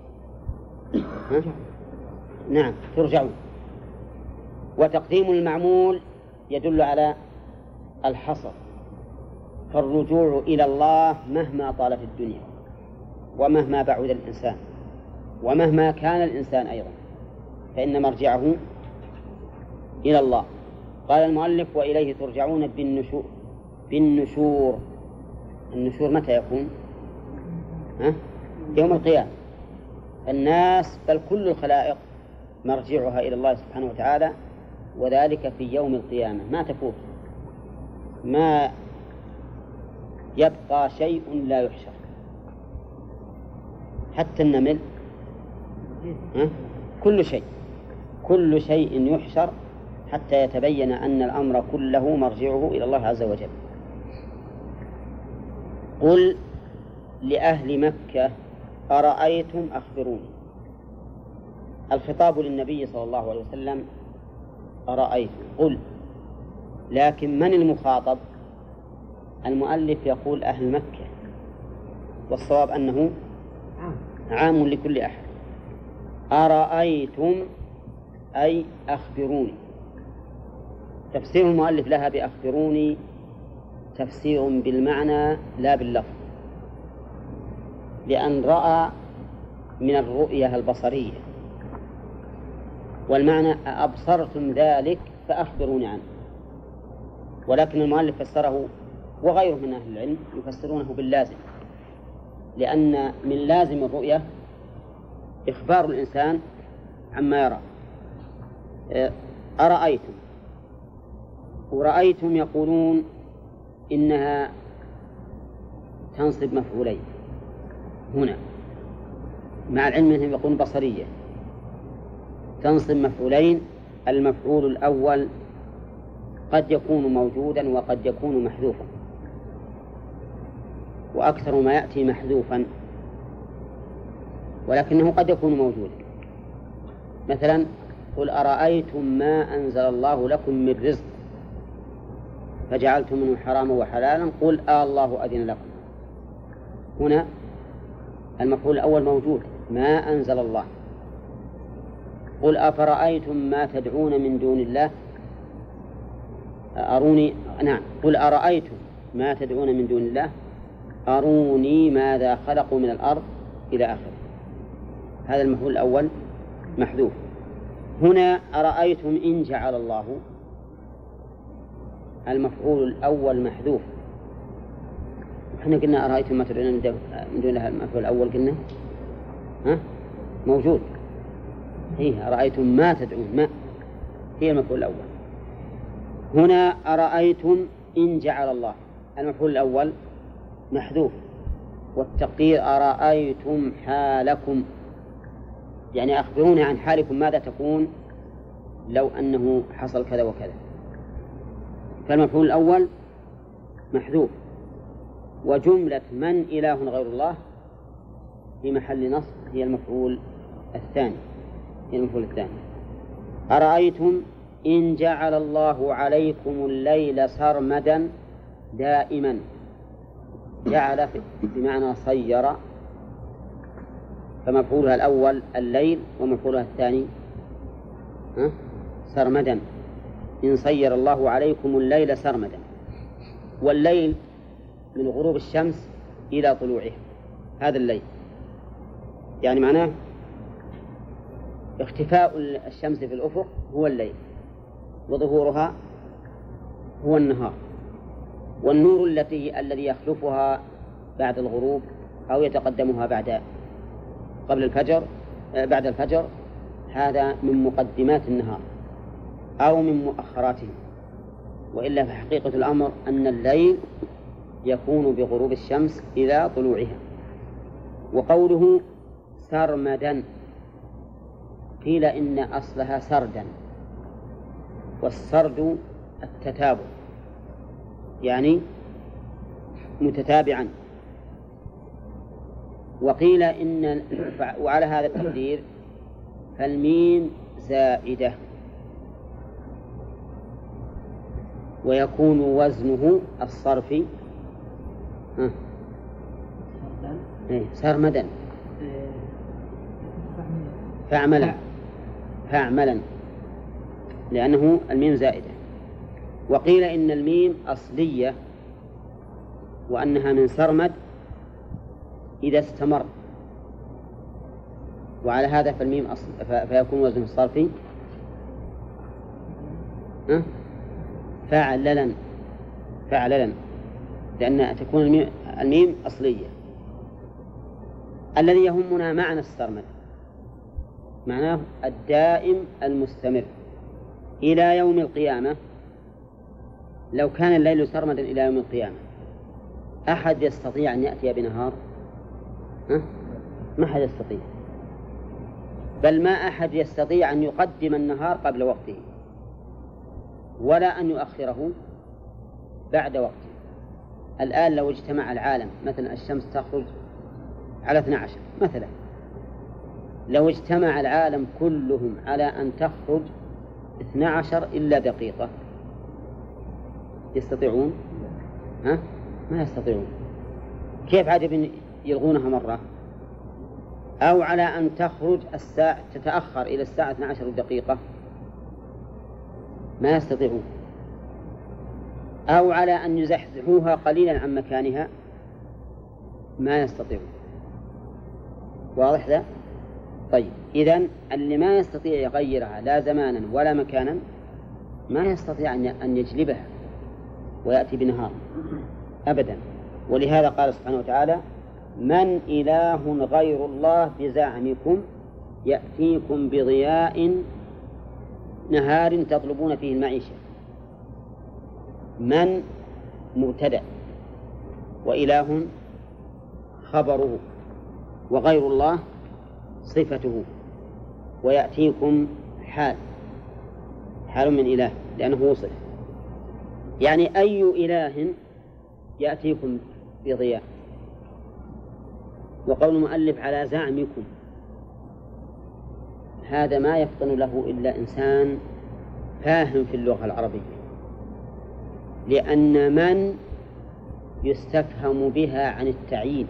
Speaker 1: نعم، ترجعون. وتقديم المعمول يدل على الحصر، فالرجوع إلى الله مهما طالت الدنيا ومهما بعد الإنسان ومهما كان الإنسان أيضا فإن مرجعه إلى الله. قال المؤلف وإليه ترجعون بالنشور. النشور متى يكون؟ يوم القيامة. الناس بل كل الخلائق مرجعها إلى الله سبحانه وتعالى، وذلك في يوم القيامة ما تفوت، ما يبقى شيء لا يحشر، حتى النمل، كل شيء يحشر حتى يتبين أن الأمر كله مرجعه إلى الله عز وجل. قل لأهل مكة أرأيتم أخبروني. الخطاب للنبي صلى الله عليه وسلم أرأيتم، قل، لكن من المخاطب؟ المؤلف يقول أهل مكة، والصواب أنه عام لكل أحد. أرأيتم أي أخبروني. تفسير المؤلف لها بأخبروني تفسير بالمعنى لا باللفظ، لأن رأى من الرؤية البصرية، والمعنى أبصرتم ذلك فأخبروني عنه. ولكن المؤلف فسره وغيره من أهل العلم يفسرونه باللازم، لأن من لازم الرؤية إخبار الإنسان عما يرى. أرأيتم ورأيتم يقولون إنها تنصب مفعولين هنا، مع العلم أنهم يقولون بصرية تنصب مفعولين. المفعول الأول قد يكون موجودا وقد يكون محذوفا، وأكثر ما يأتي محذوفا، ولكنه قد يكون موجودا. مثلا قل أرأيتم ما أنزل الله لكم من رزق فجعلتم منه حراما وحلالا قل الله أذن لكم. هنا المفعول الأول موجود ما أنزل الله. قل أفرأيتم ما تدعون من دون الله أروني، نعم، قل أرأيتم ما تدعون من دون الله أروني ماذا خلقوا من الأرض إلى آخره. هذا المفعول الأول محذوف. هنا أرأيتم إن جعل الله، المفعول الأول محذوف. احنا قلنا أرأيتم ما تدعون من دون الله، المفعول الأول قلنا موجود. هي أرأيتم ما تدعون، ما هي المفعول الأول. هنا أرأيتم إن جعل الله، المفعول الأول محذوف، والتقدير أرأيتم حالكم، يعني أخبروني عن حالكم ماذا تكون لو أنه حصل كذا وكذا. فالمفعول الأول محذوف، وجملة من إله غير الله في محل نصب هي المفعول الثاني. أرأيتم إن جعل الله عليكم الليل سرمدا دائما. جعل بمعنى صير، فمفعولها الأول الليل ومفعولها الثاني سرمدا. إن صير الله عليكم الليل سرمدا، والليل من غروب الشمس إلى طلوعها، هذا الليل، يعني معناه اختفاء الشمس في الأفق هو الليل، وظهورها هو النهار. والنور الذي يخلفها بعد الغروب أو يتقدمها قبل الفجر، بعد الفجر، هذا من مقدمات النهار أو من مؤخراته. وإلا فحقيقة الأمر أن الليل يكون بغروب الشمس إلى طلوعها. وقوله سرمدا قيل إن أصلها سردا، والسرد التتابع، يعني متتابعا. وقيل إن، وعلى هذا التقدير فالميم زائدة ويكون وزنه الصرفي سرمدا فاعملا لأنه الميم زائدة. وقيل إن الميم أصلية وأنها من سرمد إذا استمر، وعلى هذا فالميم فيكون وزنه الصرفي فعللا لأن تكون الميم أصلية. الذي يهمنا معنى السرمد، معناه الدائم المستمر إلى يوم القيامة. لو كان الليل سرمدا إلى يوم القيامة أحد يستطيع أن يأتي بنهار؟ ما أحد يستطيع، بل ما أحد يستطيع أن يقدم النهار قبل وقته ولا أن يؤخره بعد وقته. الآن لو اجتمع العالم، مثلا الشمس تخرج على 12 مثلا، لو اجتمع العالم كلهم على أن تخرج 12 إلا دقيقة، يستطيعون؟ ما يستطيعون. كيف عجب يلغونها مرة؟ أو على أن تخرج الساعة تتأخر إلى الساعة 12 دقيقة، ما يستطيعون. أو على أن يزحزحوها قليلا عن مكانها، ما يستطيعون. واضح ذا؟ طيب، إذن اللي ما يستطيع يغيرها لا زمانا ولا مكانا ما يستطيع أن يجلبها، ويأتي بنهار أبدا. ولهذا قال سبحانه وتعالى: من إله غير الله بزعمكم يأتيكم بضياء نهار تطلبون فيه المعيشة. من مبتدأ، وإله خبره، وغير الله صفته، ويأتيكم حال من إله لأنه وصف. يعني أي إله يأتيكم بضياء. وقول المؤلف على زعمكم هذا ما يفطن له إلا إنسان فاهم في اللغة العربية، لأن من يستفهم بها عن التعيين،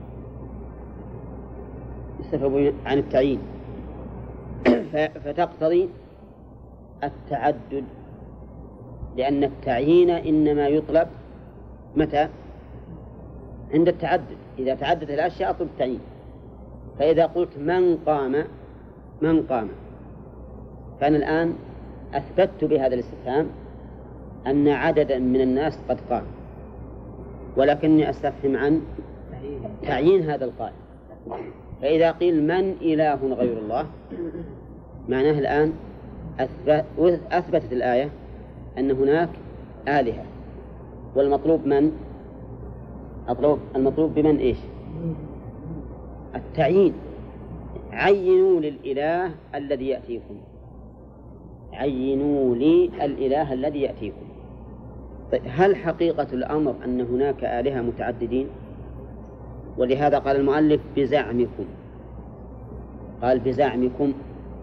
Speaker 1: فتقتضي التعدد، لأن التعيين إنما يطلب متى؟ عند التعدد. إذا تعددت الأشياء أطلب التعيين. فإذا قلت من قام فأنا الآن أثبتت بهذا الاستفهام أن عددا من الناس قد قام، ولكني أستفهم عن تعيين هذا القائم. فإذا قيل من إله غير الله معناه الآن أثبتت الآية أن هناك آلهة، والمطلوب من؟ المطلوب بمن إيش؟ التعيين. عينوا للإله الذي يأتيكم، عينوا لي الإله الذي يأتيكم. طيب هل حقيقة الأمر أن هناك آلهة متعددين؟ ولهذا قال المؤلف بزعمكم، قال بزعمكم،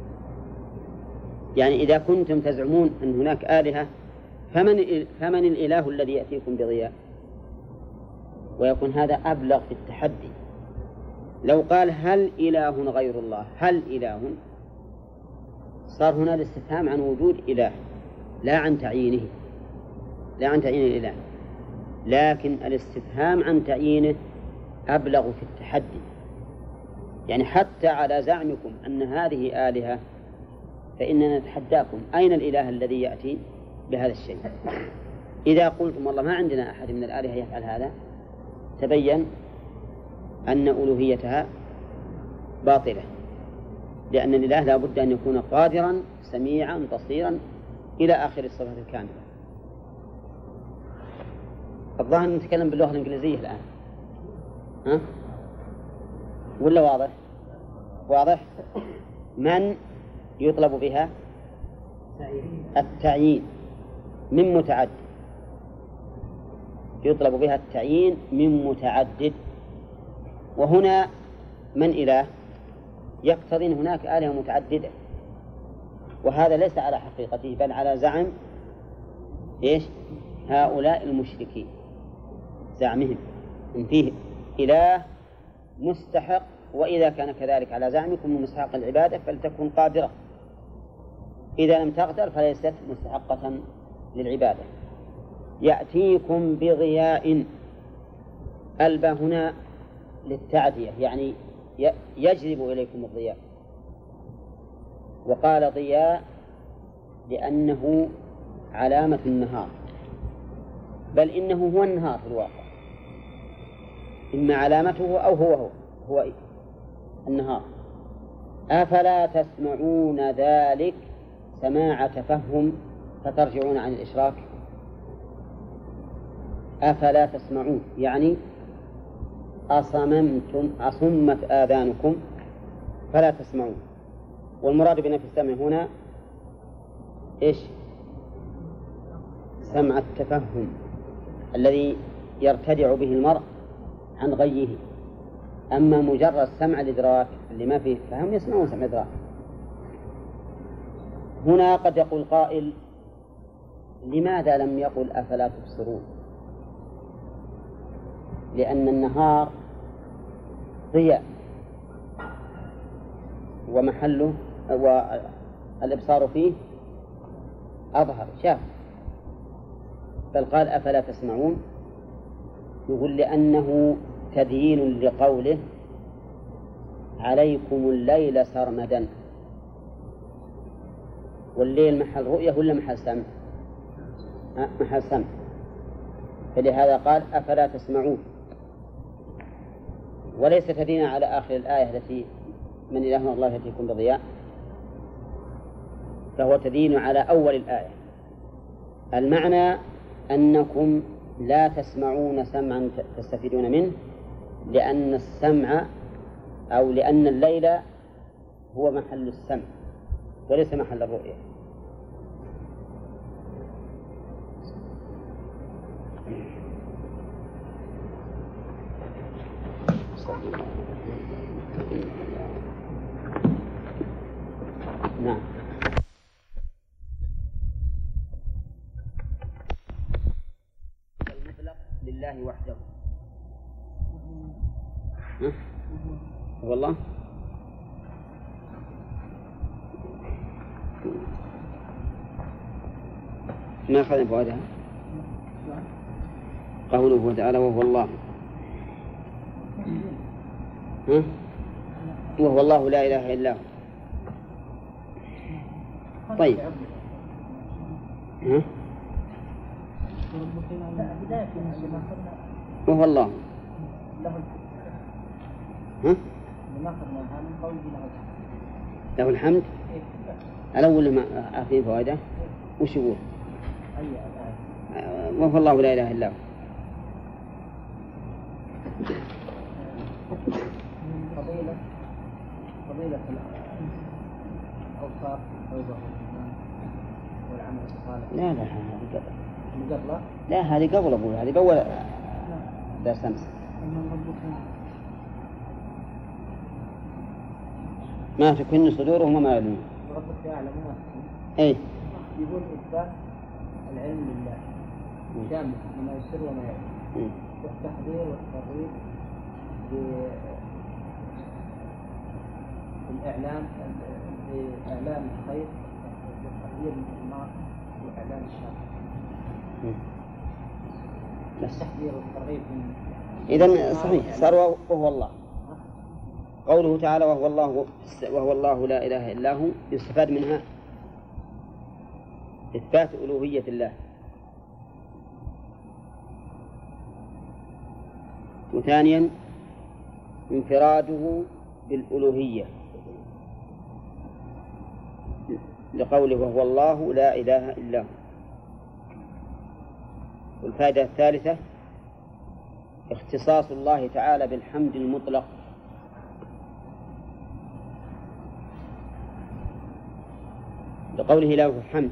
Speaker 1: يعني إذا كنتم تزعمون أن هناك آلهة فمن الإله الذي يأتيكم بضياء؟ ويكون هذا أبلغ في التحدي. لو قال هل إله غير الله، هل إله، صار هنا الاستفهام عن وجود إله لا عن تعيينه، لا عن تعيين الإله، لكن الاستفهام عن تعيينه أبلغ في التحدي. يعني حتى على زعمكم أن هذه آلهة فإننا نتحداكم أين الإله الذي يأتي بهذا الشيء؟ إذا قلتم والله ما عندنا أحد من الآلهة يفعل هذا، تبين أن ألوهيتها باطلة، لأن الإله لا بد أن يكون قادرا سميعا بصيرا إلى آخر الصفات الكاملة. الظاهر نتكلم باللغة الإنجليزية الآن، ها؟ ولا واضح؟ واضح. من يطلب بها التعيين من متعدد، يطلب بها التعيين من متعدد. وهنا من إله يقتضي أن هناك آلهة متعددة، وهذا ليس على حقيقته بل على زعم إيش؟ هؤلاء المشركين، زعمهم إن فيه إله مستحق، وإذا كان كذلك على زعمكم من مستحق العبادة فلتكن قادرة، إذا لم تقدر فليست مستحقة للعبادة. يأتيكم بضياء، الباء هنا للتعدية، يعني يجلب إليكم الضياء. وقال ضياء لأنه علامة النهار، بل إنه هو النهار في الواقع، إما علامته أو هو النهار. أفلا تسمعون ذلك سماع تفهم فترجعون عن الإشراك؟ أفلا تسمعون يعني أصمت آذانكم فلا تسمعون. والمراد بنفي السمع هنا إيش؟ سمع التفهم الذي يرتدع به المرء عن غيه. أما مجرد سمع الإدراك اللي ما فيه فهم يسمعون سمع الإدراك. هنا قد يقول قائل لماذا لم يقل أفلا تبصرون؟ لأن النهار ضياء ومحله والإبصار فيه أظهر شاف، بل قال أفلا تسمعون. يقول لأنه تديين لقوله عليكم الليل سرمدا، والليل محل رؤية ولا محل سمع؟ محل سمع. فلهذا قال أفلا تسمعون، وليس تدين على آخر الآية التي من إله الله يأتيكم بضياء، فهو تدين على أول الآية. المعنى أنكم لا تسمعون سمعا تستفيدون منه، لأن السمع أو لأن الليل هو محل السمع وليس محل الرؤية. نعم. المطلق لله وحده. والله ما أخذنا فوائدها. قوله تعالى وهو الله، وهو الله لا إله إلا هو. طيب وهو الله له الحمد. الأول ما أخذين فوائده وش يقول؟ وهو الله لا إله إلا هو.
Speaker 2: فضيلة الأوصاف والعمل الصالح.
Speaker 1: لا هذه قبل أقول، هذه بأول درس أمس. ما تكن صدورهم وما يعلمون.
Speaker 2: ربك يعلم ما
Speaker 1: إيه.
Speaker 2: يقول إثبات العلم لله شامل لما يسر وما يعلم، والتحذير والترغيب بالإعلام بإعلام الخير والتحذير من المعصية وإعلام الشر. التحذير والترغيب إذن
Speaker 1: صحيح صار وهو الله. قوله تعالى وهو الله لا إله إلا هو يستفاد منها إثبات ألوهية الله، وثانيا انفراده بالألوهية لقوله وهو الله لا إله إلا هو. والفائدة الثالثة اختصاص الله تعالى بالحمد المطلق، لقوله له الحمد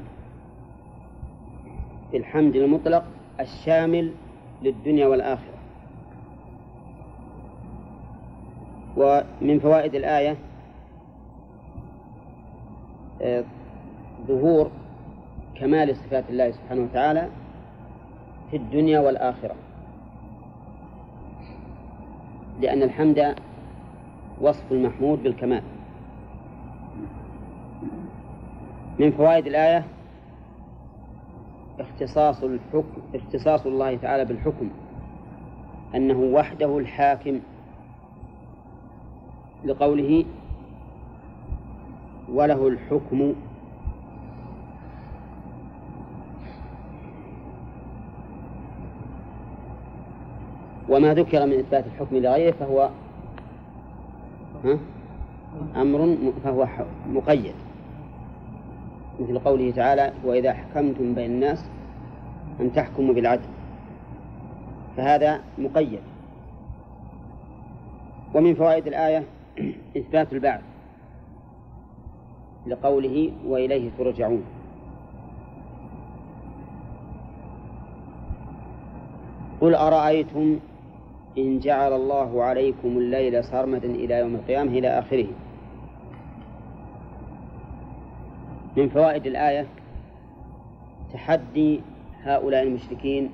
Speaker 1: بالحمد المطلق الشامل للدنيا والآخرة. ومن فوائد الآية ظهور كمال صفات الله سبحانه وتعالى في الدنيا والآخرة، لأن الحمد وصف المحمود بالكمال. من فوائد الآية اختصاص الله تعالى بالحكم، أنه وحده الحاكم، لقوله وله الحكم. وما ذكر من إثبات الحكم لغيره فهو فهو مقيد، مثل قوله تعالى وإذا حكمتم بين الناس أن تحكموا بالعدل، فهذا مقيد. ومن فوائد الآية إثبات البعث لقوله وإليه ترجعون. قل أرأيتم إن جعل الله عليكم الليل سرمدا إلى يوم القيامة إلى آخره. من فوائد الآية تحدي هؤلاء المشركين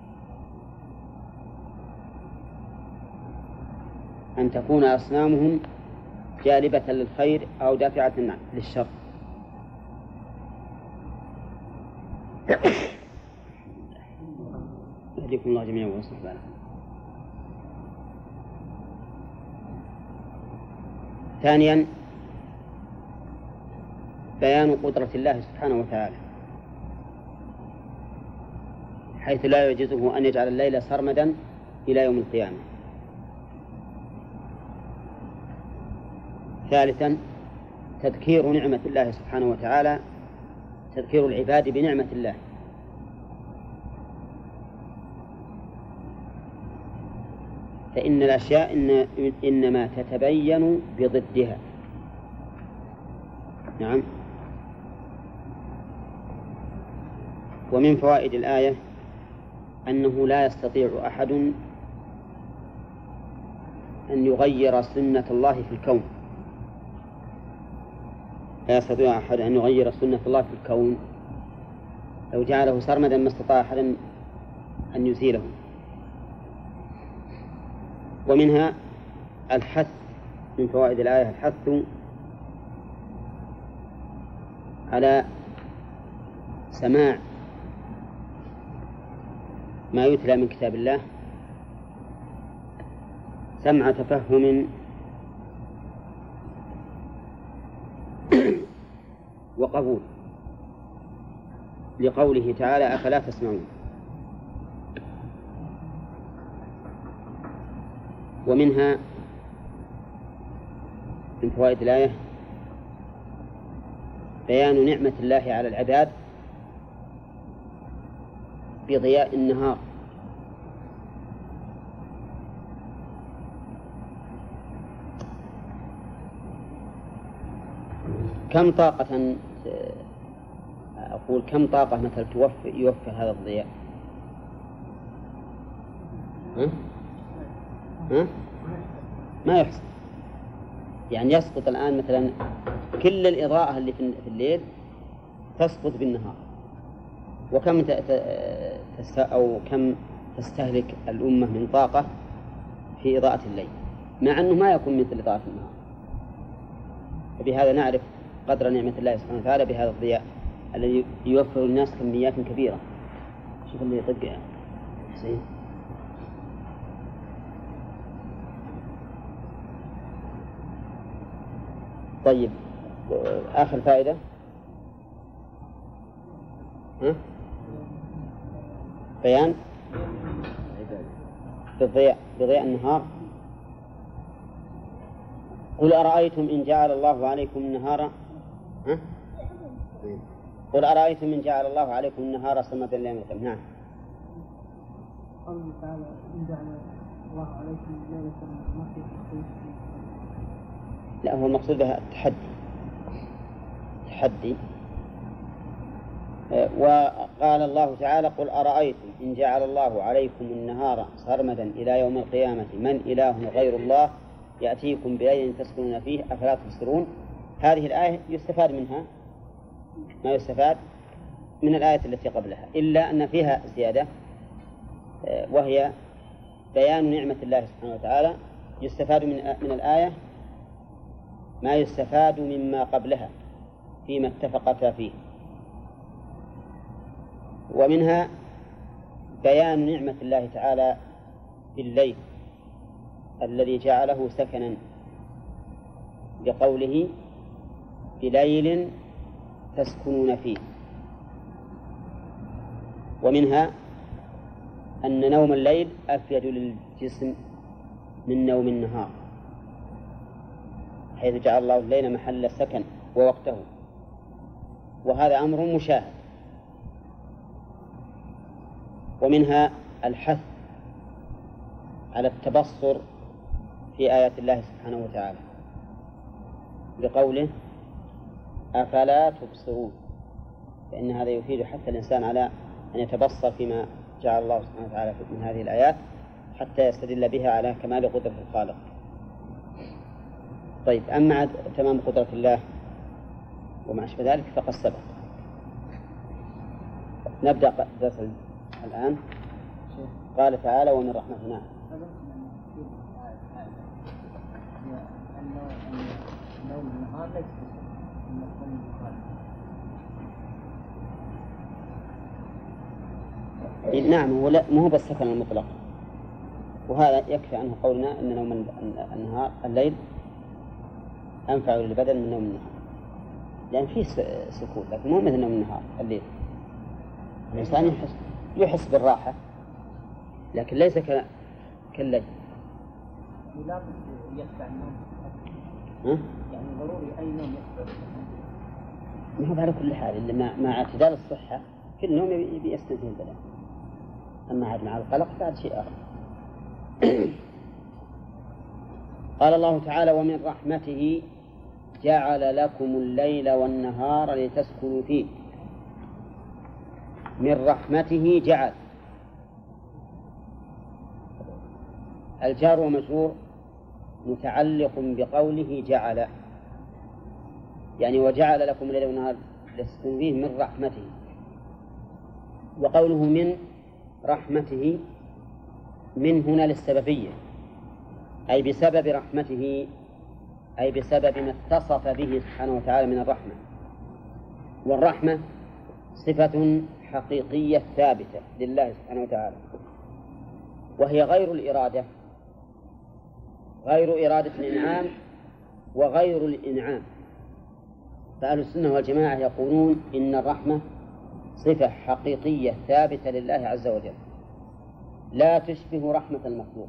Speaker 1: أن تكون أصنامهم جالبة للخير أو دافعة للشر. يهديكم الله جميعا ويصلح بالكم. ثانيا بيان قدرة الله سبحانه وتعالى، حيث لا يعجزه أن يجعل الليل سرمدا إلى يوم القيامة. ثالثا تذكير نعمة الله سبحانه وتعالى، تذكير العباد بنعمة الله. فإن الأشياء إنما تتبين بضدها. نعم. ومن فوائد الآية أنه لا يستطيع أحد أن يغير سنة الله في الكون. لا يستطيع أحد أن يغير سنة الله في الكون. لو جعله سرمدا ما استطاع أحد أن يزيله. ومنها الحث، من فوائد الآية الحث على سماع ما يتلى من كتاب الله سمع تفهم وقبول، لقوله تعالى أفلا تسمعون. ومنها من فوائد الآية بيان نعمة الله على العباد بضياء النهار. كم طاقة أقول كم طاقة مثل يوفر هذا الضياء؟ ما يحصل. يعني يسقط الآن مثلا كل الإضاءة اللي في الليل تسقط بالنهار. وكم كم تستهلك الأمة من طاقة في إضاءة الليل، مع أنه ما يكون مثل إضاءة النهار. وبهذا نعرف قدر نعمة الله سبحانه وتعالى بهذا الضياء الذي يوفر للناس كميات كبيرة. شوف اللي يطق يعني حسين. طيب آخر فائدة بيان بضياء النهار. قل أرأيتم إن جعل الله عليكم النهار قل أرأيتم إن جعل الله عليكم النهار سرمدا إلى يوم القيامة. نعم.
Speaker 2: قوله تعالى إن جعل الله عليكم الليل سرمدا.
Speaker 1: لا، هو المقصود بها التحدي. وقال الله تعالى قل أرأيتم إن جعل الله عليكم النهار سرمدا إلى يوم القيامة من إله غير الله يأتيكم بليل تسكنون فيه أفلا تبصرون. هذه الآية يستفاد منها ما يستفاد من الآية التي قبلها، إلا أن فيها زيادة وهي بيان نعمة الله سبحانه وتعالى. يستفاد من الآية ما يستفاد مما قبلها فيما اتفقتا فيه. ومنها بيان نعمة الله تعالى بالليل الذي جعله سكنا، بقوله بليل تسكنون فيه. ومنها أن نوم الليل أفيد للجسم من نوم النهار، حيث جعل الله الليل محل السكن ووقته، وهذا أمر مشاهد. ومنها الحث على التبصر في آيات الله سبحانه وتعالى بقوله أفلا تبصرون، فإن هذا يفيد حتى الإنسان على أن يتبصر فيما جعل الله سبحانه وتعالى من هذه الآيات حتى يستدل بها على كمال قدرة الخالق. طيب، أما تمام قدرة الله وما أشبه ذلك فقد سبق. نبدأ درس الآن. قال تعالى ومن رحمتنا نعم، هو مو بالسكن المطلق، وهذا يكفي عنه قولنا أن نوم النهار الليل أنفع للبدن من نوم النهار، لأن فيه سكون، لكن مو مثل نوم النهار الليل. الإنسان يحس بالراحة لكن ليس كالليل.
Speaker 2: لا يخدع النوم. يعني ضروري أي نوم يخدع.
Speaker 1: ما هو على كل حال إلا مع اعتدال الصحة كل نوم يستنزه البدن. أما عاد مع القلق فهذا شيء آخر. قال الله تعالى: ومن رحمته جعل لكم الليل والنهار لتسكنوا فيه. من رحمته جعل، الجار ومجرور متعلق بقوله جعل، يعني وجعل لكم الليل والنهار لتسكنوا فيه من رحمته. وقوله من رحمته من هنا للسببية، أي بسبب رحمته، أي بسبب ما اتصف به سبحانه وتعالى من الرحمة. والرحمة صفة حقيقية ثابتة لله سبحانه وتعالى، وهي غير الإرادة، غير إرادة الإنعام وغير الإنعام. فأهل السنة والجماعة يقولون إن الرحمة صفة حقيقية ثابتة لله عز وجل لا تشبه رحمة المخلوق.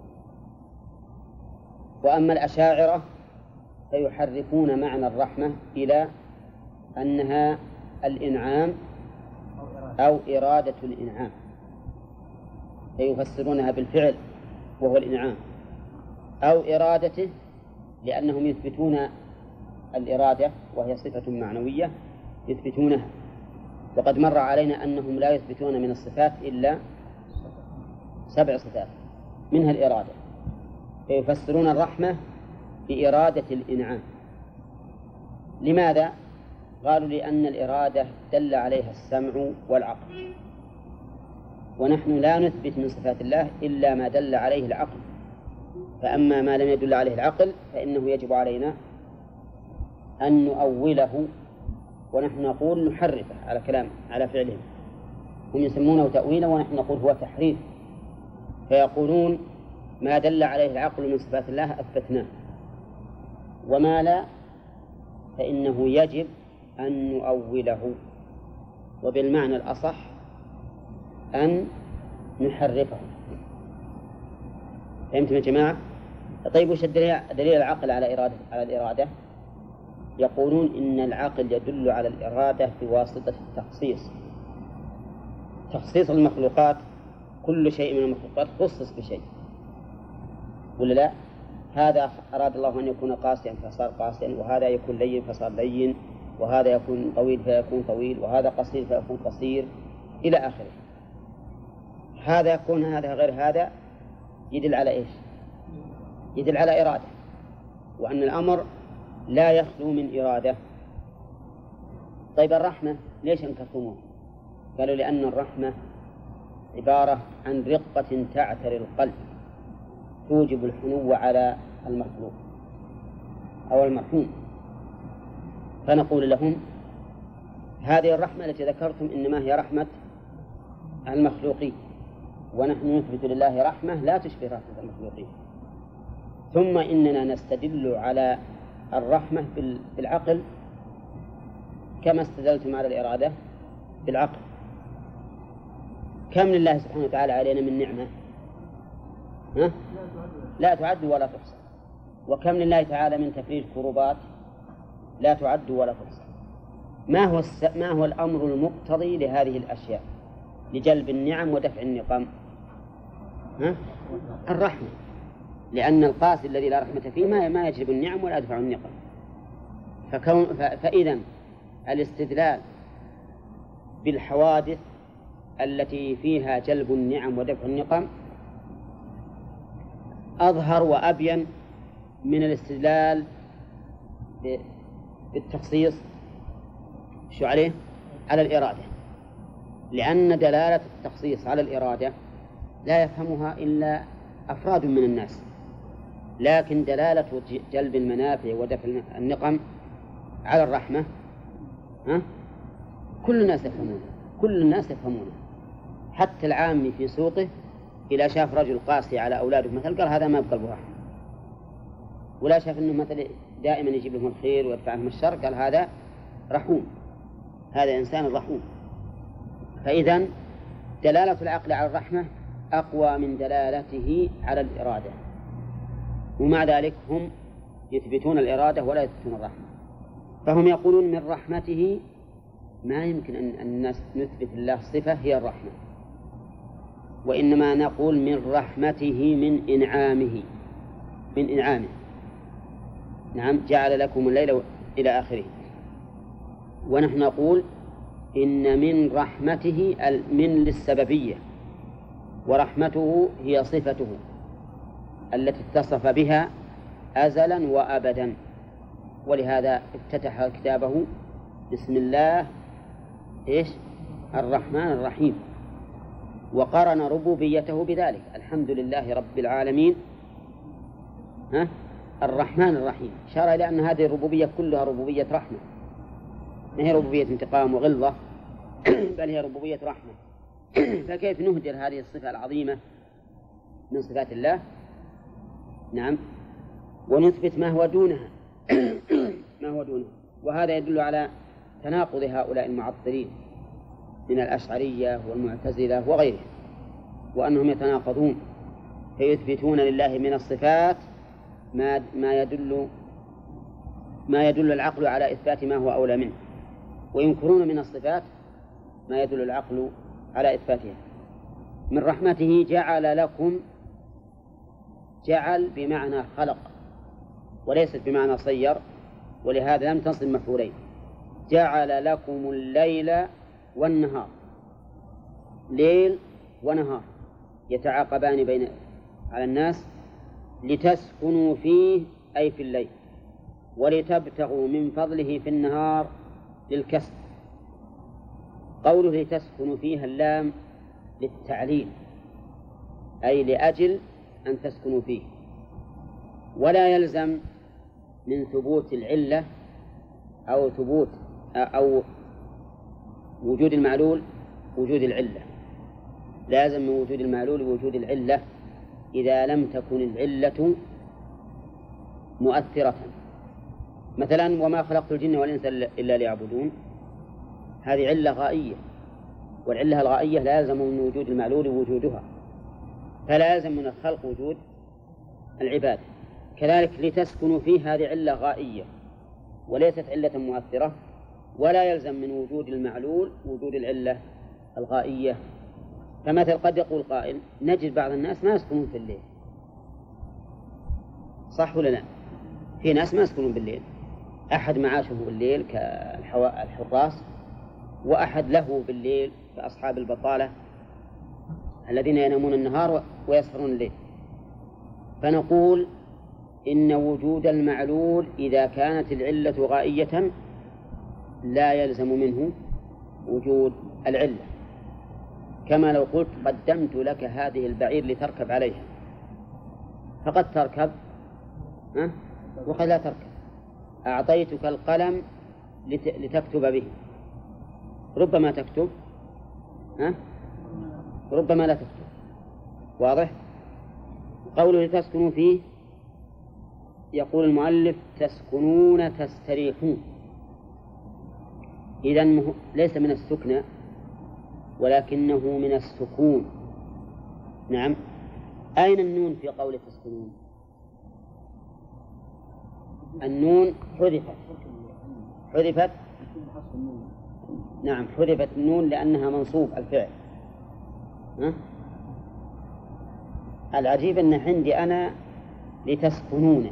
Speaker 1: وأما الأشاعرة فيحرفون معنى الرحمة إلى أنها الإنعام أو إرادة الإنعام، فيفسرونها بالفعل وهو الإنعام، أو إرادته، لأنهم يثبتون الإرادة وهي صفة معنوية يثبتونها. وقد مر علينا أنهم لا يثبتون من الصفات إلا 7 صفات منها الإرادة، فيفسرون الرحمة بإرادة الإنعام. لماذا؟ قالوا لأن الإرادة دل عليها السمع والعقل، ونحن لا نثبت من صفات الله إلا ما دل عليه العقل، فأما ما لم يدل عليه العقل فإنه يجب علينا أن نؤوله، ونحن نقول نحرفه على كلام على فعلهم. هم يسمونه تأويلا ونحن نقول هو تحريف. فيقولون ما دل عليه العقل من صفات الله أثبتناه، وما لا فإنه يجب أن نؤوله، وبالمعنى الأصح أن نحرفه. فهمتم يا جماعة؟ طيب وش دليل العقل على الإرادة؟ يقولون إن العقل يدل على الإرادة بواسطة التخصيص. تخصيص المخلوقات، كل شيء من المخلوقات خصص بشيء ولا لا؟ هذا أراد الله أن يكون قاسيا فصار قاسيا، وهذا يكون لين فصار لين، وهذا يكون طويل فيكون طويل، وهذا قصير فيكون قصير إلى آخره. هذا يكون هذا غير هذا يدل على إيش؟ يدل على إرادة، وأن الأمر لا يخلو من إرادة. طيب الرحمة ليش انكرتموه؟ قالوا لأن الرحمة عبارة عن رقة تعتري القلب توجب الحنو على المخلوق أو المرحوم. فنقول لهم هذه الرحمة التي ذكرتم إنما هي رحمة المخلوقين، ونحن نثبت لله رحمة لا تشبه رحمة المخلوقين. ثم إننا نستدل على الرحمة بالعقل كما استدلتم على الإرادة بالعقل. كم لله سبحانه وتعالى علينا من نعمة؟ لا تعد ولا تحصى. وكم لله تعالى من تفريج كروبات؟ لا تعد ولا تحصى. ما هو الأمر المقتضي لهذه الأشياء لجلب النعم ودفع النقم؟ الرحمة، لأن القاسي الذي لا رحمة فيه ما يجلب النعم ولا يدفع النقم. فإذا الاستدلال بالحوادث التي فيها جلب النعم ودفع النقم أظهر وأبين من الاستدلال بالتخصيص شو عليه؟ على الإرادة، لأن دلالة التخصيص على الإرادة لا يفهمها إلا أفراد من الناس، لكن دلالة جلب المنافع ودفع النقم على الرحمة كل الناس يفهمونه، حتى العامي في سوقه إذا شاف رجل قاسي على أولاده مثل قال هذا ما بقلبه رحمة، ولا شاف أنه مثل دائما يجيب لهم الخير ويدفع عنهم الشر قال هذا رحوم، هذا إنسان رحوم. فإذا دلالة العقل على الرحمة أقوى من دلالته على الإرادة، ومع ذلك هم يثبتون الإرادة ولا يثبتون الرحمة. فهم يقولون من رحمته، ما يمكن أن نثبت الله صفة هي الرحمة، وإنما نقول من رحمته من إنعامه، من إنعامه. نعم، جعل لكم الليل إلى آخره. ونحن نقول إن من رحمته من للسببية، ورحمته هي صفته التي اتصف بها أزلا وأبدا، ولهذا افتتح كتابه بسم الله الرحمن الرحيم، وقرن ربوبيته بذلك، الحمد لله رب العالمين الرحمن الرحيم، شار إلى أن هذه الربوبية كلها ربوبية رحمة، ما هي ربوبية انتقام وغلظة، بل هي ربوبية رحمة. فكيف نهدر هذه الصفة العظيمة من صفات الله؟ نعم، ونثبت ما هو دونها ما هو دونها. وهذا يدل على تناقض هؤلاء المعطلين من الأشعرية والمعتزلة وغيرهم، وأنهم يتناقضون، فيثبتون لله من الصفات ما يدل العقل على إثبات ما هو أولى منه، وينكرون من الصفات ما يدل العقل على إثباتها. من رحمته جعل لكم، جعل بمعنى خلق وليست بمعنى صير، ولهذا لم تنصب مفعولين. جعل لكم الليل والنهار، ليل ونهار يتعاقبان بين على الناس، لتسكنوا فيه أي في الليل، ولتبتغوا من فضله في النهار للكسب. قوله لتسكنوا فيها اللام للتعليل، أي لأجل أن تسكنوا فيه، ولا يلزم من ثبوت العلة أو وجود المعلول وجود العلة، لازم من وجود المعلول وجود العلة إذا لم تكن العلة مؤثرة. مثلا وما خلقت الجن والإنس إلا ليعبدون، هذه علة غائية، والعلة الغائية لازم من وجود المعلول وجودها، فلازم من الخلق وجود العبادة. كذلك لتسكنوا فيه، هذه علة غائية وليست علة مؤثرة، ولا يلزم من وجود المعلول وجود العلة الغائية. فمثل قد يقول قائل نجد بعض الناس ما يسكنون في الليل، صح ولا لا؟ في ناس ما يسكنون بالليل، أحد معاشه بالليل كالحراس، وأحد له بالليل كأصحاب البطالة الذين ينامون النهار ويسهرون الليل. فنقول إن وجود المعلول إذا كانت العلة غائية لا يلزم منه وجود العلة، كما لو قلت قدمت لك هذه البعير لتركب عليها، فقد تركب وقد لا تركب. أعطيتك القلم لتكتب به، ربما تكتب ربما لا تكتب. واضح؟ قوله لتسكنوا فيه، يقول المؤلف تسكنون تستريحون، إذن ليس من السكنى ولكنه من السكون. نعم، أين النون في قول تسكنون؟ النون حذفت نعم، حذفت النون لأنها منصوب الفعل. العجيب أن عندي أنا لتسكنون،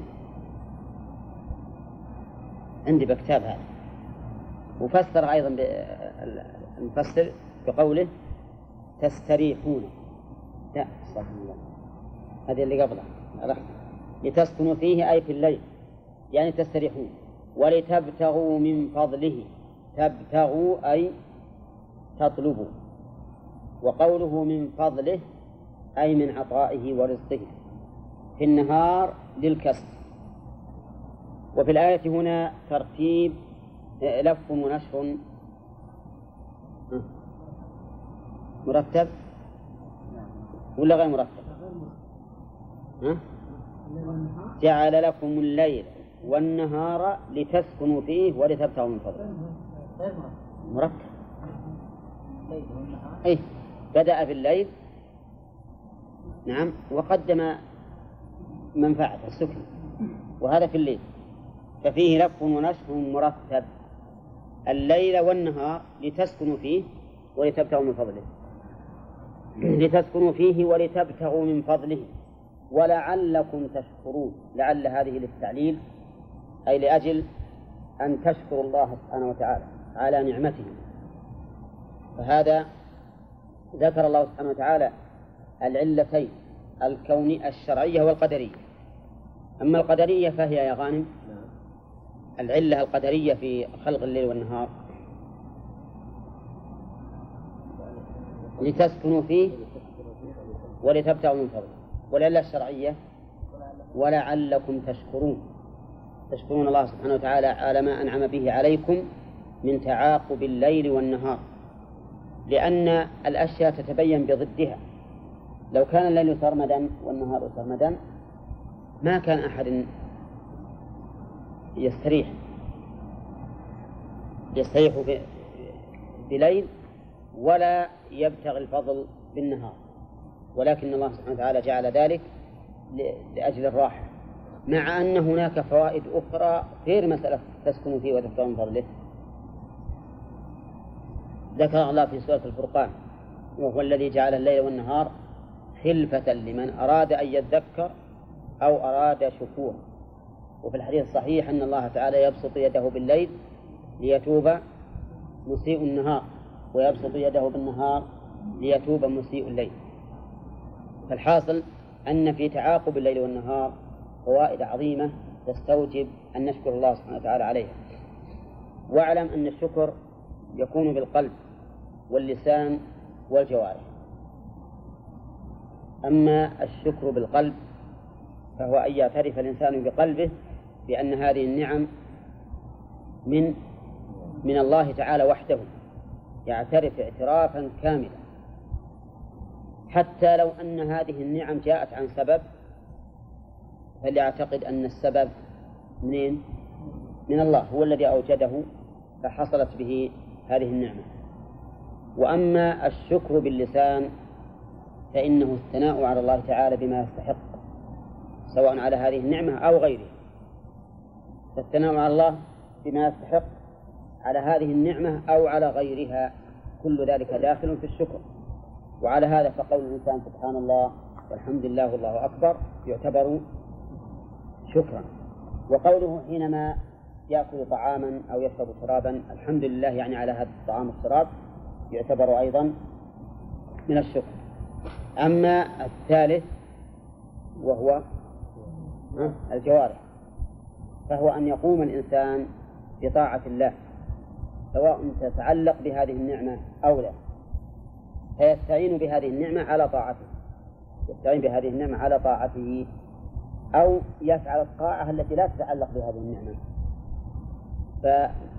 Speaker 1: عندي بكتاب هذا، وفسر أيضا المفسر بقوله تستريحون، لا صح الله، هذه اللي قبلها لتسكنوا فيه أي في الليل، يعني تستريحون، ولتبتغوا من فضله، تبتغوا أي تطلبوا، وقوله من فضله أي من عطائه ورزقه في النهار للكسب. وفي الآية هنا ترتيب لف ونشر مرتب ولا غير مرتب؟ جعل لكم الليل والنهار لتسكنوا فيه ولتبتغوا من فضله، مرتب. أي بدأ بالليل نعم وقدم منفعة السكن وهذا في الليل، ففيه لف ونشر مرتب الليل والنهار لتسكنوا فيه ولتبتغوا من فضله، لتسكنوا فيه ولتبتغوا من فضله ولعلكم تشكرون. لعل هذه للتعليل أي لأجل أن تشكروا الله سبحانه وتعالى على نعمته. فهذا ذكر الله سبحانه وتعالى العلتين الكونية الشرعية والقدرية. أما القدرية فهي يا غانم العلة القدرية في خلق الليل والنهار لتسكنوا فيه ولتبتغوا من فضله، والعلة الشرعية ولعلكم تشكرون، تشكرون الله سبحانه وتعالى على ما أنعم به عليكم من تعاقب الليل والنهار، لأن الأشياء تتبين بضدها. لو كان الليل سرمدا والنهار سرمدا ما كان أحد يستريح بليل ولا يبتغي الفضل بالنهار، ولكن الله سبحانه وتعالى جعل ذلك لأجل الراحة، مع أن هناك فوائد أخرى غير مسألة تسكن فيه وتبتغوا من فضله. ذكر الله في سورة الفرقان وهو الذي جعل الليل والنهار خلفة لمن أراد أن يذكر أو أراد شكورا. وفي الحديث الصحيح أن الله تعالى يبسط يده بالليل ليتوب مسيء النهار ويبسط يده بالنهار ليتوب مسيء الليل. فالحاصل أن في تعاقب الليل والنهار فوائد عظيمة تستوجب أن نشكر الله سبحانه وتعالى عليها. واعلم أن الشكر يكون بالقلب واللسان والجوارح. أما الشكر بالقلب فهو أن يعترف الإنسان بقلبه بأن هذه النعم من الله تعالى وحده، يعترف اعترافا كاملا، حتى لو أن هذه النعم جاءت عن سبب فليعتقد أن السبب من الله، هو الذي أوجده فحصلت به هذه النعمة. وأما الشكر باللسان فإنه الثناء على الله تعالى بما يستحق سواء على هذه النعمة أو غيرها، فالثناء على الله بما يستحق على هذه النعمة أو على غيرها كل ذلك داخل في الشكر. وعلى هذا فقول الإنسان سبحان الله والحمد لله والله أكبر يعتبر شكرا، وقوله حينما يأكل طعاما أو يشرب شرابا الحمد لله يعني على هذا الطعام والشراب يعتبر أيضا من الشكر. أما الثالث وهو الجوارح فهو أن يقوم الإنسان بطاعة الله سواء تتعلق بهذه النعمة أو لا، فيستعين بهذه النعمة على طاعته، يستعين بهذه النعمة على طاعته أو يفعل الطاعة التي لا تتعلق بهذه النعمة.